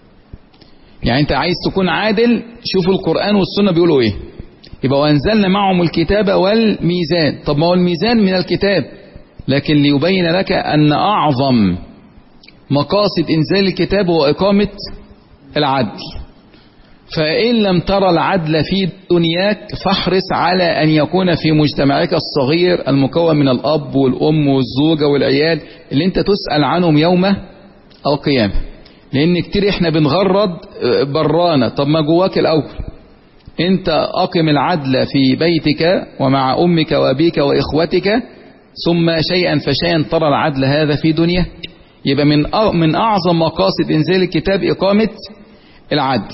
يعني أنت عايز تكون عادل، شوف القرآن والسنة بيقولوا إيه، يبقى وأنزلنا معهم الكتاب والميزان. طب ما هو الميزان من الكتاب، لكن ليبين لك أن أعظم مقاصد إنزال الكتاب هو إقامة العدل. فإن لم ترى العدل في دنياك فاحرص على أن يكون في مجتمعك الصغير المكون من الأب والأم والزوجة والعيال اللي أنت تسأل عنهم يوم القيامة. لأن كتير إحنا بنغرد برانا، طب ما جواك الأول. أنت أقم العدل في بيتك ومع أمك وأبيك وإخوتك، ثم شيئا فشيئا ترى العدل هذا في دنيا. يبقى من من أعظم مقاصد إنزال الكتاب إقامة العدل.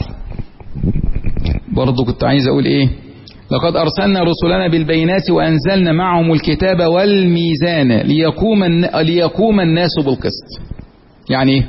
برضو كنت عايز أقول إيه، لقد أرسلنا رسلنا بالبينات وأنزلنا معهم الكتاب والميزان ليقوم ليقوم الناس بالقسط. يعني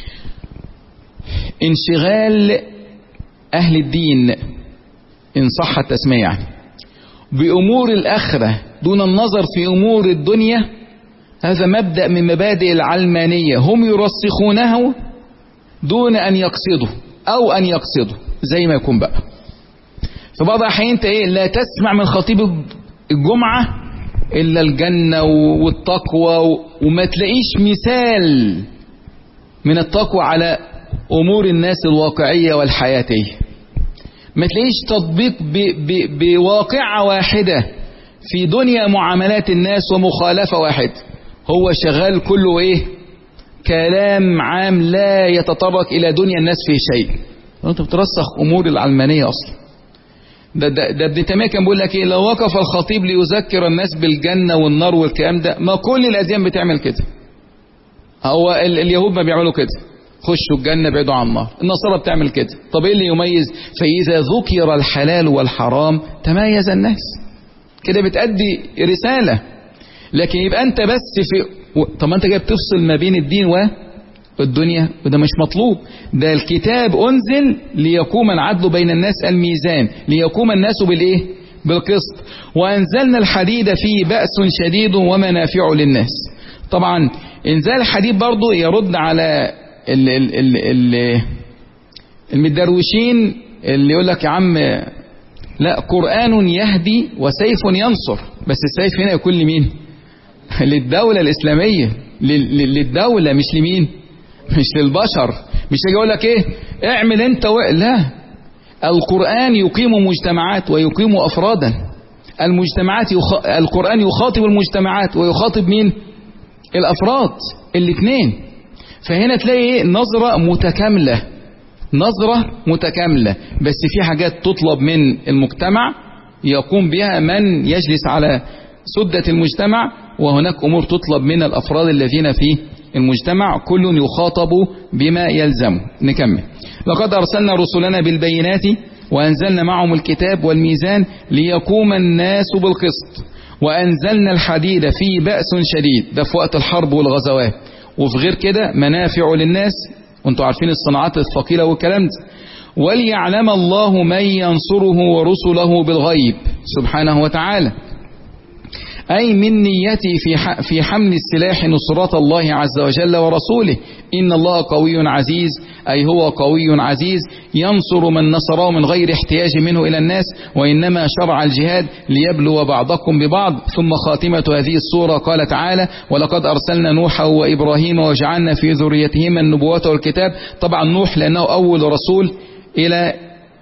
انشغال أهل الدين إن صح التسمية يعني بأمور الآخرة دون النظر في أمور الدنيا، هذا مبدأ من مبادئ العلمانية، هم يرسخونه دون أن يقصدوا أو أن يقصدوا زي ما يكون بقى. في بعض الأحيان أنت إيه لا تسمع من خطيب الجمعة إلا الجنة والتقوى، وما تلاقيش مثال من التقوى على أمور الناس الواقعية والحياتية. ما تلاقيش تطبيق بواقعة واحدة في دنيا معاملات الناس ومخالفة واحدة. هو شغال كله إيه كلام عام لا يتطرق إلى دنيا الناس في شيء. أنت بترسخ أمور العلمانية أصلا. ده, ده, ده ابن تيمية كان بيقول لك إيه، لو وقف الخطيب ليذكر الناس بالجنة والنار والكلام ده، ما كل الأديان بتعمل كده. هو اليهود ما بيعملوا كده، خشوا الجنة بعيدوا عن النار. النصارى بتعمل كده. طب ايه اللي يميز؟ فإذا ذكر الحلال والحرام تميز الناس. كده بتأدي رسالة. لكن يبقى انت بس في طب ما انت جاي بتفصل ما بين الدين والدنيا، وده مش مطلوب. ده الكتاب أنزل ليقوم العدل بين الناس، الميزان، ليقوم الناس بالإيه؟ بالقسط. وأنزلنا الحديد فيه بأس شديد ومنافع للناس. طبعا إنزال الحديد برضو يرد على ال ال ال ال المدروشين اللي يقول لك يا عم لا، قرآن يهدي وسيف ينصر. بس السيف هنا يكون لمين؟ للدولة الإسلامية، للدولة، مش لمين؟ مش للبشر. مش يجي يقول لك ايه اعمل انت و... لا، القرآن يقيم مجتمعات ويقيم أفرادا. المجتمعات يخ... القرآن يخاطب المجتمعات ويخاطب مين؟ الأفراد الاثنين. فهنا تلاقي ايه؟ نظرة متكاملة، نظرة متكاملة. بس في حاجات تطلب من المجتمع يقوم بها من يجلس على سدة المجتمع، وهناك أمور تطلب من الأفراد الذين في المجتمع. كل يخاطب بما يلزم. نكمل. لقد أرسلنا رسلنا بالبينات وأنزلنا معهم الكتاب والميزان ليقوم الناس بالقسط وأنزلنا الحديد فيه بأس شديد. ده في وقت الحرب والغزوات. وفي غير كده منافع للناس، وانتوا عارفين الصناعات الثقيلة والكلام ده. وليعلم الله من ينصره ورسله بالغيب سبحانه وتعالى، أي من نيتي في في حمل السلاح نصرة الله عز وجل ورسوله. إن الله قوي عزيز، أي هو قوي عزيز ينصر من نصره من غير احتياج منه إلى الناس، وإنما شرع الجهاد ليبلو بعضكم ببعض. ثم خاتمة هذه السورة قال تعالى: ولقد أرسلنا نوحا وإبراهيم وجعلنا في ذريتهما النبوة والكتاب. طبعا نوح لأنه أول رسول إلى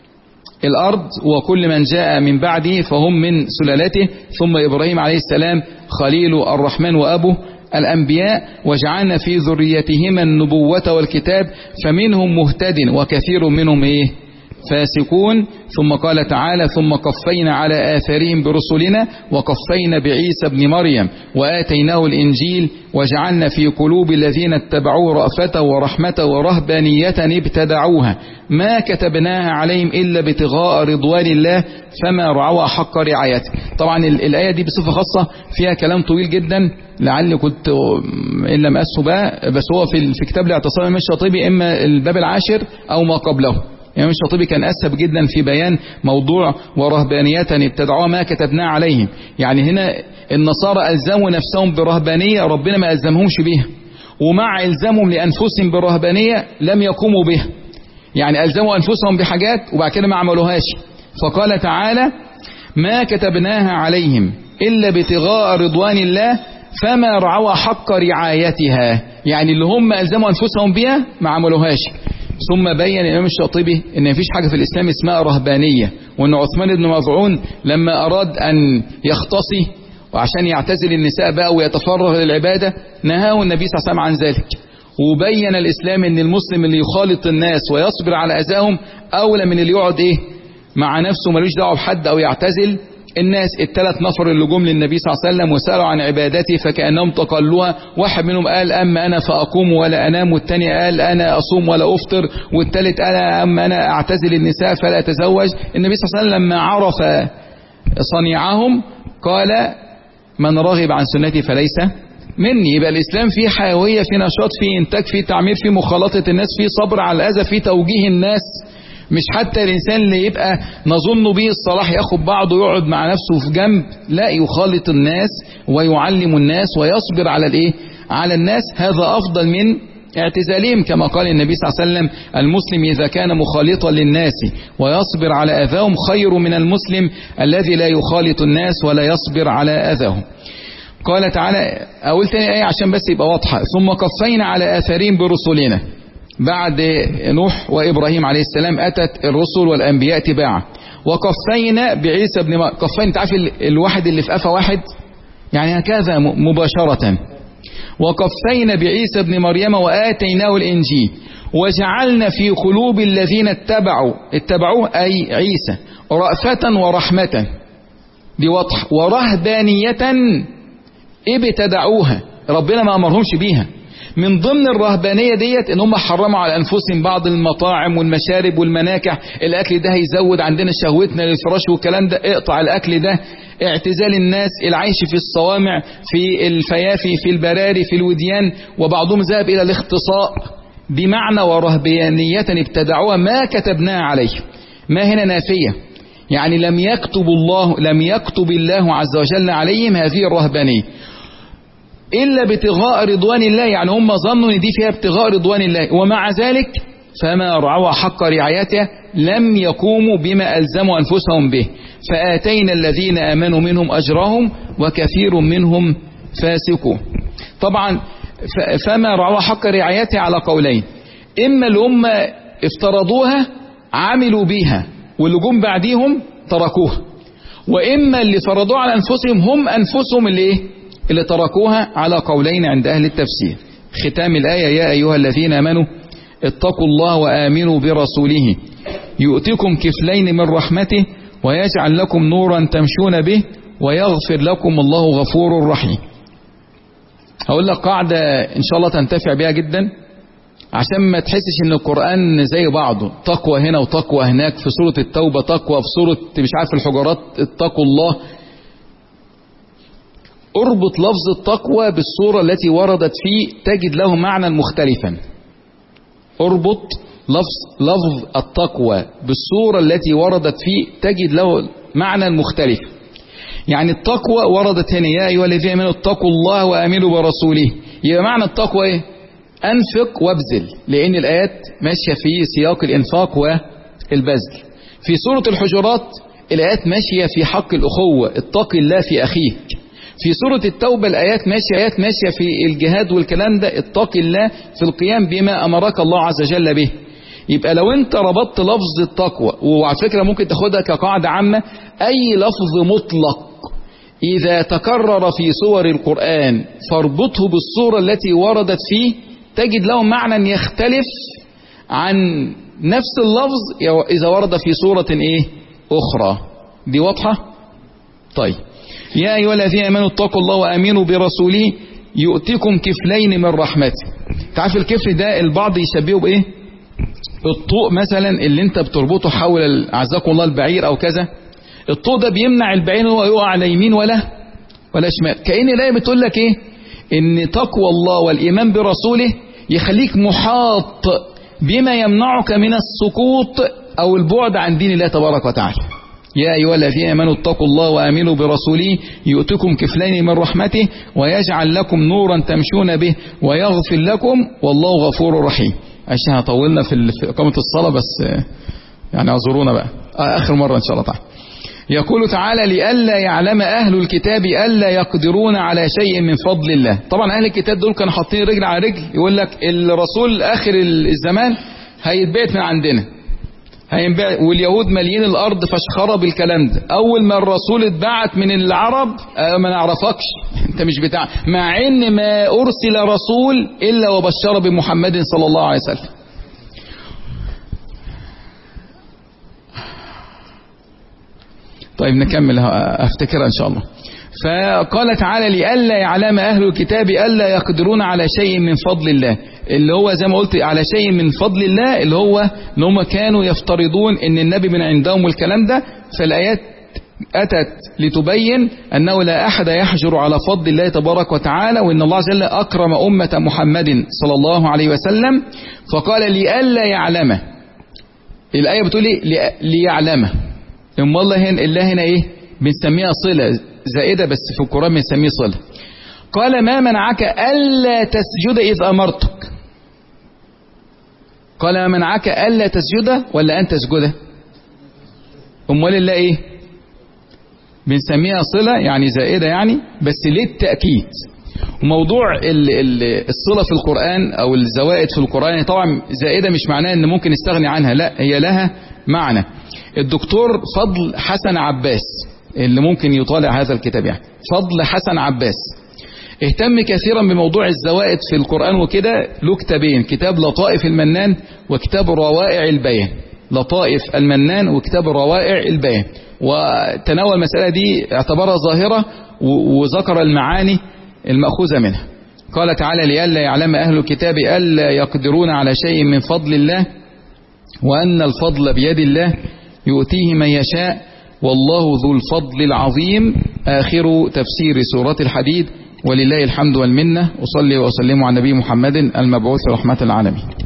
الأرض، وكل من جاء من بعده فهم من سلالته. ثم إبراهيم عليه السلام خليل الرحمن وأبوه الأنبياء. وجعلنا في ذريتهما النبوة والكتاب فمنهم مهتد وكثير منهم إيه؟ فاسقون. ثم قال تعالى: ثم قفينا على آثارهم برسلنا وقفينا بعيسى ابن مريم وآتيناه الإنجيل وجعلنا في قلوب الذين اتبعوه رأفة ورحمة ورهبانية ابتدعوها ما كتبناها عليهم إلا ابتغاء رضوان الله فما رعوا حق رعايته. طبعا الآية دي بصفة خاصة فيها كلام طويل جدا، لعلي كنت إن لم أسه بقى، بس هو في في كتاب الاعتصام الإمام الشاطبي إما الباب العاشر أو ما قبله. الإمام الشاطبي كان أسهب جدا في بيان موضوع ورهبانية ابتدعوها ما كتبناه عليهم. يعني هنا النصارى ألزموا نفسهم برهبانية ربنا ما ألزمهمش بها، ومع إلزامهم لأنفسهم برهبانية لم يقوموا بها. يعني ألزموا أنفسهم بحاجات وبعد كده ما عملوهاش. فقال تعالى: ما كتبناها عليهم إلا ابتغاء رضوان الله فما رعوا حق رعايتها. يعني اللي هم ألزموا أنفسهم بها ما عملوهاش. ثم بين الإمام الشاطبي ان مفيش حاجة في الإسلام اسمها رهبانية، وان عثمان بن مظعون لما أراد أن يختصي وعشان يعتزل النساء بقى ويتفرغ للعبادة نهاه النبي صلى الله عليه وسلم عن ذلك. وبين الإسلام ان المسلم اللي يخالط الناس ويصبر على أذاهم أولى من اللي يقعد إيه مع نفسه ملوش دعوه بحد أو يعتزل الناس. الثلاث نفر اللي جم للنبي صلى الله عليه وسلم وسألوا عن عبادته فكأنهم تقلوها، واحد منهم قال: أما أنا فأقوم ولا أنام، والثاني قال: أنا أصوم ولا أفطر، والثالث قال: أما أنا أعتزل النساء فلا أتزوج. النبي صلى الله عليه وسلم لما عرف صنيعهم قال: من رغب عن سنتي فليس مني. يبقى الإسلام فيه حيوية، فيه نشاط، فيه إنتاج، فيه تعمير، فيه مخالطة الناس، فيه صبر على الأذى، فيه توجيه الناس. مش حتى الإنسان اللي يبقى نظن به الصلاح ياخد بعضه ويقعد مع نفسه في جنب، لا، يخالط الناس ويعلم الناس ويصبر على الايه على الناس. هذا أفضل من اعتزالهم، كما قال النبي صلى الله عليه وسلم: المسلم إذا كان مخالطا للناس ويصبر على أذاهم خير من المسلم الذي لا يخالط الناس ولا يصبر على أذاهم. قال تعالى، أقول تاني آية عشان بس يبقى واضحة: ثم قفينا على آثارهم برسلنا. بعد نوح وإبراهيم عليه السلام أتت الرسل والأنبياء تباعا. وقفينا بعيسى ابن مريم. قفين تعرف الواحد اللي في قفا واحد، يعني هكذا مباشرة. وقفينا بعيسى ابن مريم وآتيناه الإنجيل وجعلنا في قلوب الذين اتبعوا اتبعوه أي عيسى رأفة ورحمة، دي واضحة، ورهبانية ابتدعوها، ربنا ما أمرهمش بيها. من ضمن الرهبانية ديت ان هم حرموا على انفسهم بعض المطاعم والمشارب والمناكح. الاكل ده هيزود عندنا شهوتنا للفراش والكلام ده، اقطع الاكل ده. اعتزال الناس، العيش في الصوامع، في الفيافي، في البراري، في الوديان. وبعضهم ذهب الى الاختصاء بمعنى ورهبانية ابتدعوها ما كتبناها عليه. ما هنا نافية، يعني لم يكتب الله لم يكتب الله عز وجل عليهم هذه الرهبانية إلا ابتغاء رضوان الله، يعني هم ظنوا ان دي فيها ابتغاء رضوان الله، ومع ذلك فما رعوا حق رعايته، لم يقوموا بما ألزموا أنفسهم به. فآتينا الذين آمنوا منهم أجرهم وكثير منهم فاسقون. طبعا فما رعوا حق رعايته على قولين: إما اللي هم افترضوها عملوا بيها واللي جم بعديهم تركوها، وإما اللي فرضوها على أنفسهم هم أنفسهم اللي إيه؟ اللي تركوها، على قولين عند أهل التفسير. ختام الآية: يا أيها الذين آمنوا اتقوا الله وآمنوا برسوله يؤتكم كفلين من رحمته ويجعل لكم نورا تمشون به ويغفر لكم الله غفور رحيم. هقول لك قاعدة إن شاء الله تنتفع بها جدا عشان ما تحسش ان القرآن زي بعضه، تقوى هنا وتقوى هناك، في سورة التوبة تقوى، في سورة مش عارف الحجرات اتقوا الله. اربط لفظ التقوى بالصورة التي وردت فيه تجد له معنى مختلفا. اربط لفظ لفظ التقوى بالصورة التي وردت فيه تجد له معنى مختلف. يعني التقوى وردت هنا: يا أيها الذين آمنوا اتقوا الله وآمنوا برسوله. يبقى معنى التقوى ايه؟ أنفق وابذل، لأن الآيات ماشية في سياق الإنفاق والبذل. في سورة الحجرات الآيات ماشية في حق الأخوة، اتق الله في أخيك. في سورة التوبة الآيات ماشية آيات ماشية في الجهاد والكلام ده، اتق الله في القيام بما أمرك الله عز وجل به. يبقى لو انت ربطت لفظ التقوى، وعلى فكرة ممكن تاخدها كقاعدة عامة، أي لفظ مطلق إذا تكرر في سور القرآن فاربطه بالصورة التي وردت فيه تجد له معنى يختلف عن نفس اللفظ إذا ورد في سورة إيه أخرى. دي واضحة؟ طيب. يا أيها الذين آمنوا اتقوا الله وآمنوا برسوله يؤتكم كفلين من رحمته. تعرف الكفل ده البعض يشبهه بإيه؟ الطوق مثلا اللي انت بتربطه حول عزكم الله البعير أو كذا. الطوق ده بيمنع البعير هو يقع على يمين ولا ولا شمال. كأن الآية بتقول لك إيه؟ إن تقوى الله والإيمان برسوله يخليك محاط بما يمنعك من السقوط أو البعد عن دين الله تبارك وتعالى. يا أيها الذين آمنوا اتقوا الله وآمنوا برسوله يؤتكم كفلين من رحمته ويجعل لكم نورا تمشون به ويغفر لكم والله غفور رحيم. عشان هطولنا في إقامة الصلاة بس يعني اعذرونا بقى آخر مرة إن شاء الله تعالى. يقول تعالى: لئلا يعلم أهل الكتاب ألا يقدرون على شيء من فضل الله. طبعا أهل الكتاب دول كانوا حاطين رجل على رجل، يقول لك الرسول آخر الزمان هيتبعت من عندنا، هينبعت، واليهود ماليين الأرض فاشخرة بالكلام ده. أول ما الرسول اتبعت من العرب آه ما نعرفكش أنت مش بتاع، مع إن ما أرسل رسول إلا وبشر بمحمد صلى الله عليه وسلم. طيب نكمل افتكرها ان شاء الله. فقال تعالى: لئلا يعلم اهل الكتاب الا يقدرون على شيء من فضل الله، اللي هو زي ما قلت على شيء من فضل الله اللي هو ان هم كانوا يفترضون ان النبي من عندهم والكلام ده. فالايات اتت لتبين انه لا احد يحجر على فضل الله تبارك وتعالى، وان الله جل اكرم امه محمد صلى الله عليه وسلم. فقال: لئلا يعلم. الايه بتقول ايه؟ ليعلمه. ام الله هنا الله هنا ايه؟ بنسميها صلة زائدة، بس في القرآن بنسميه صلة. قال: ما منعك ألا تسجد إذ أمرتك؟ قال: ما منعك ألا تسجد ولا أن تسجد؟ امال الله ايه؟ بنسميها صلة يعني زائدة يعني، بس للتأكيد. وموضوع الصلة في القرآن او الزوائد في القرآن طبعا زائدة مش معناه ان ممكن نستغني عنها، لا هي لها معنى. الدكتور فضل حسن عباس اللي ممكن يطالع هذا الكتاب، يعني فضل حسن عباس اهتم كثيرا بموضوع الزوائد في القرآن وكده، له كتابين: كتاب لطائف المنان وكتاب روائع البيان. لطائف المنان وكتاب روائع البيان. وتناول المسألة دي اعتبرها ظاهرة وذكر المعاني المأخوذة منها. قال تعالى لئلا يعلم أهل الكتاب ألا يقدرون على شيء من فضل الله وأن الفضل بيد الله يؤتيه من يشاء والله ذو الفضل العظيم. آخر تفسير سورة الحديد، ولله الحمد والمنة. أصلي وأسلم على نبي محمد المبعوث رحمة العالمين.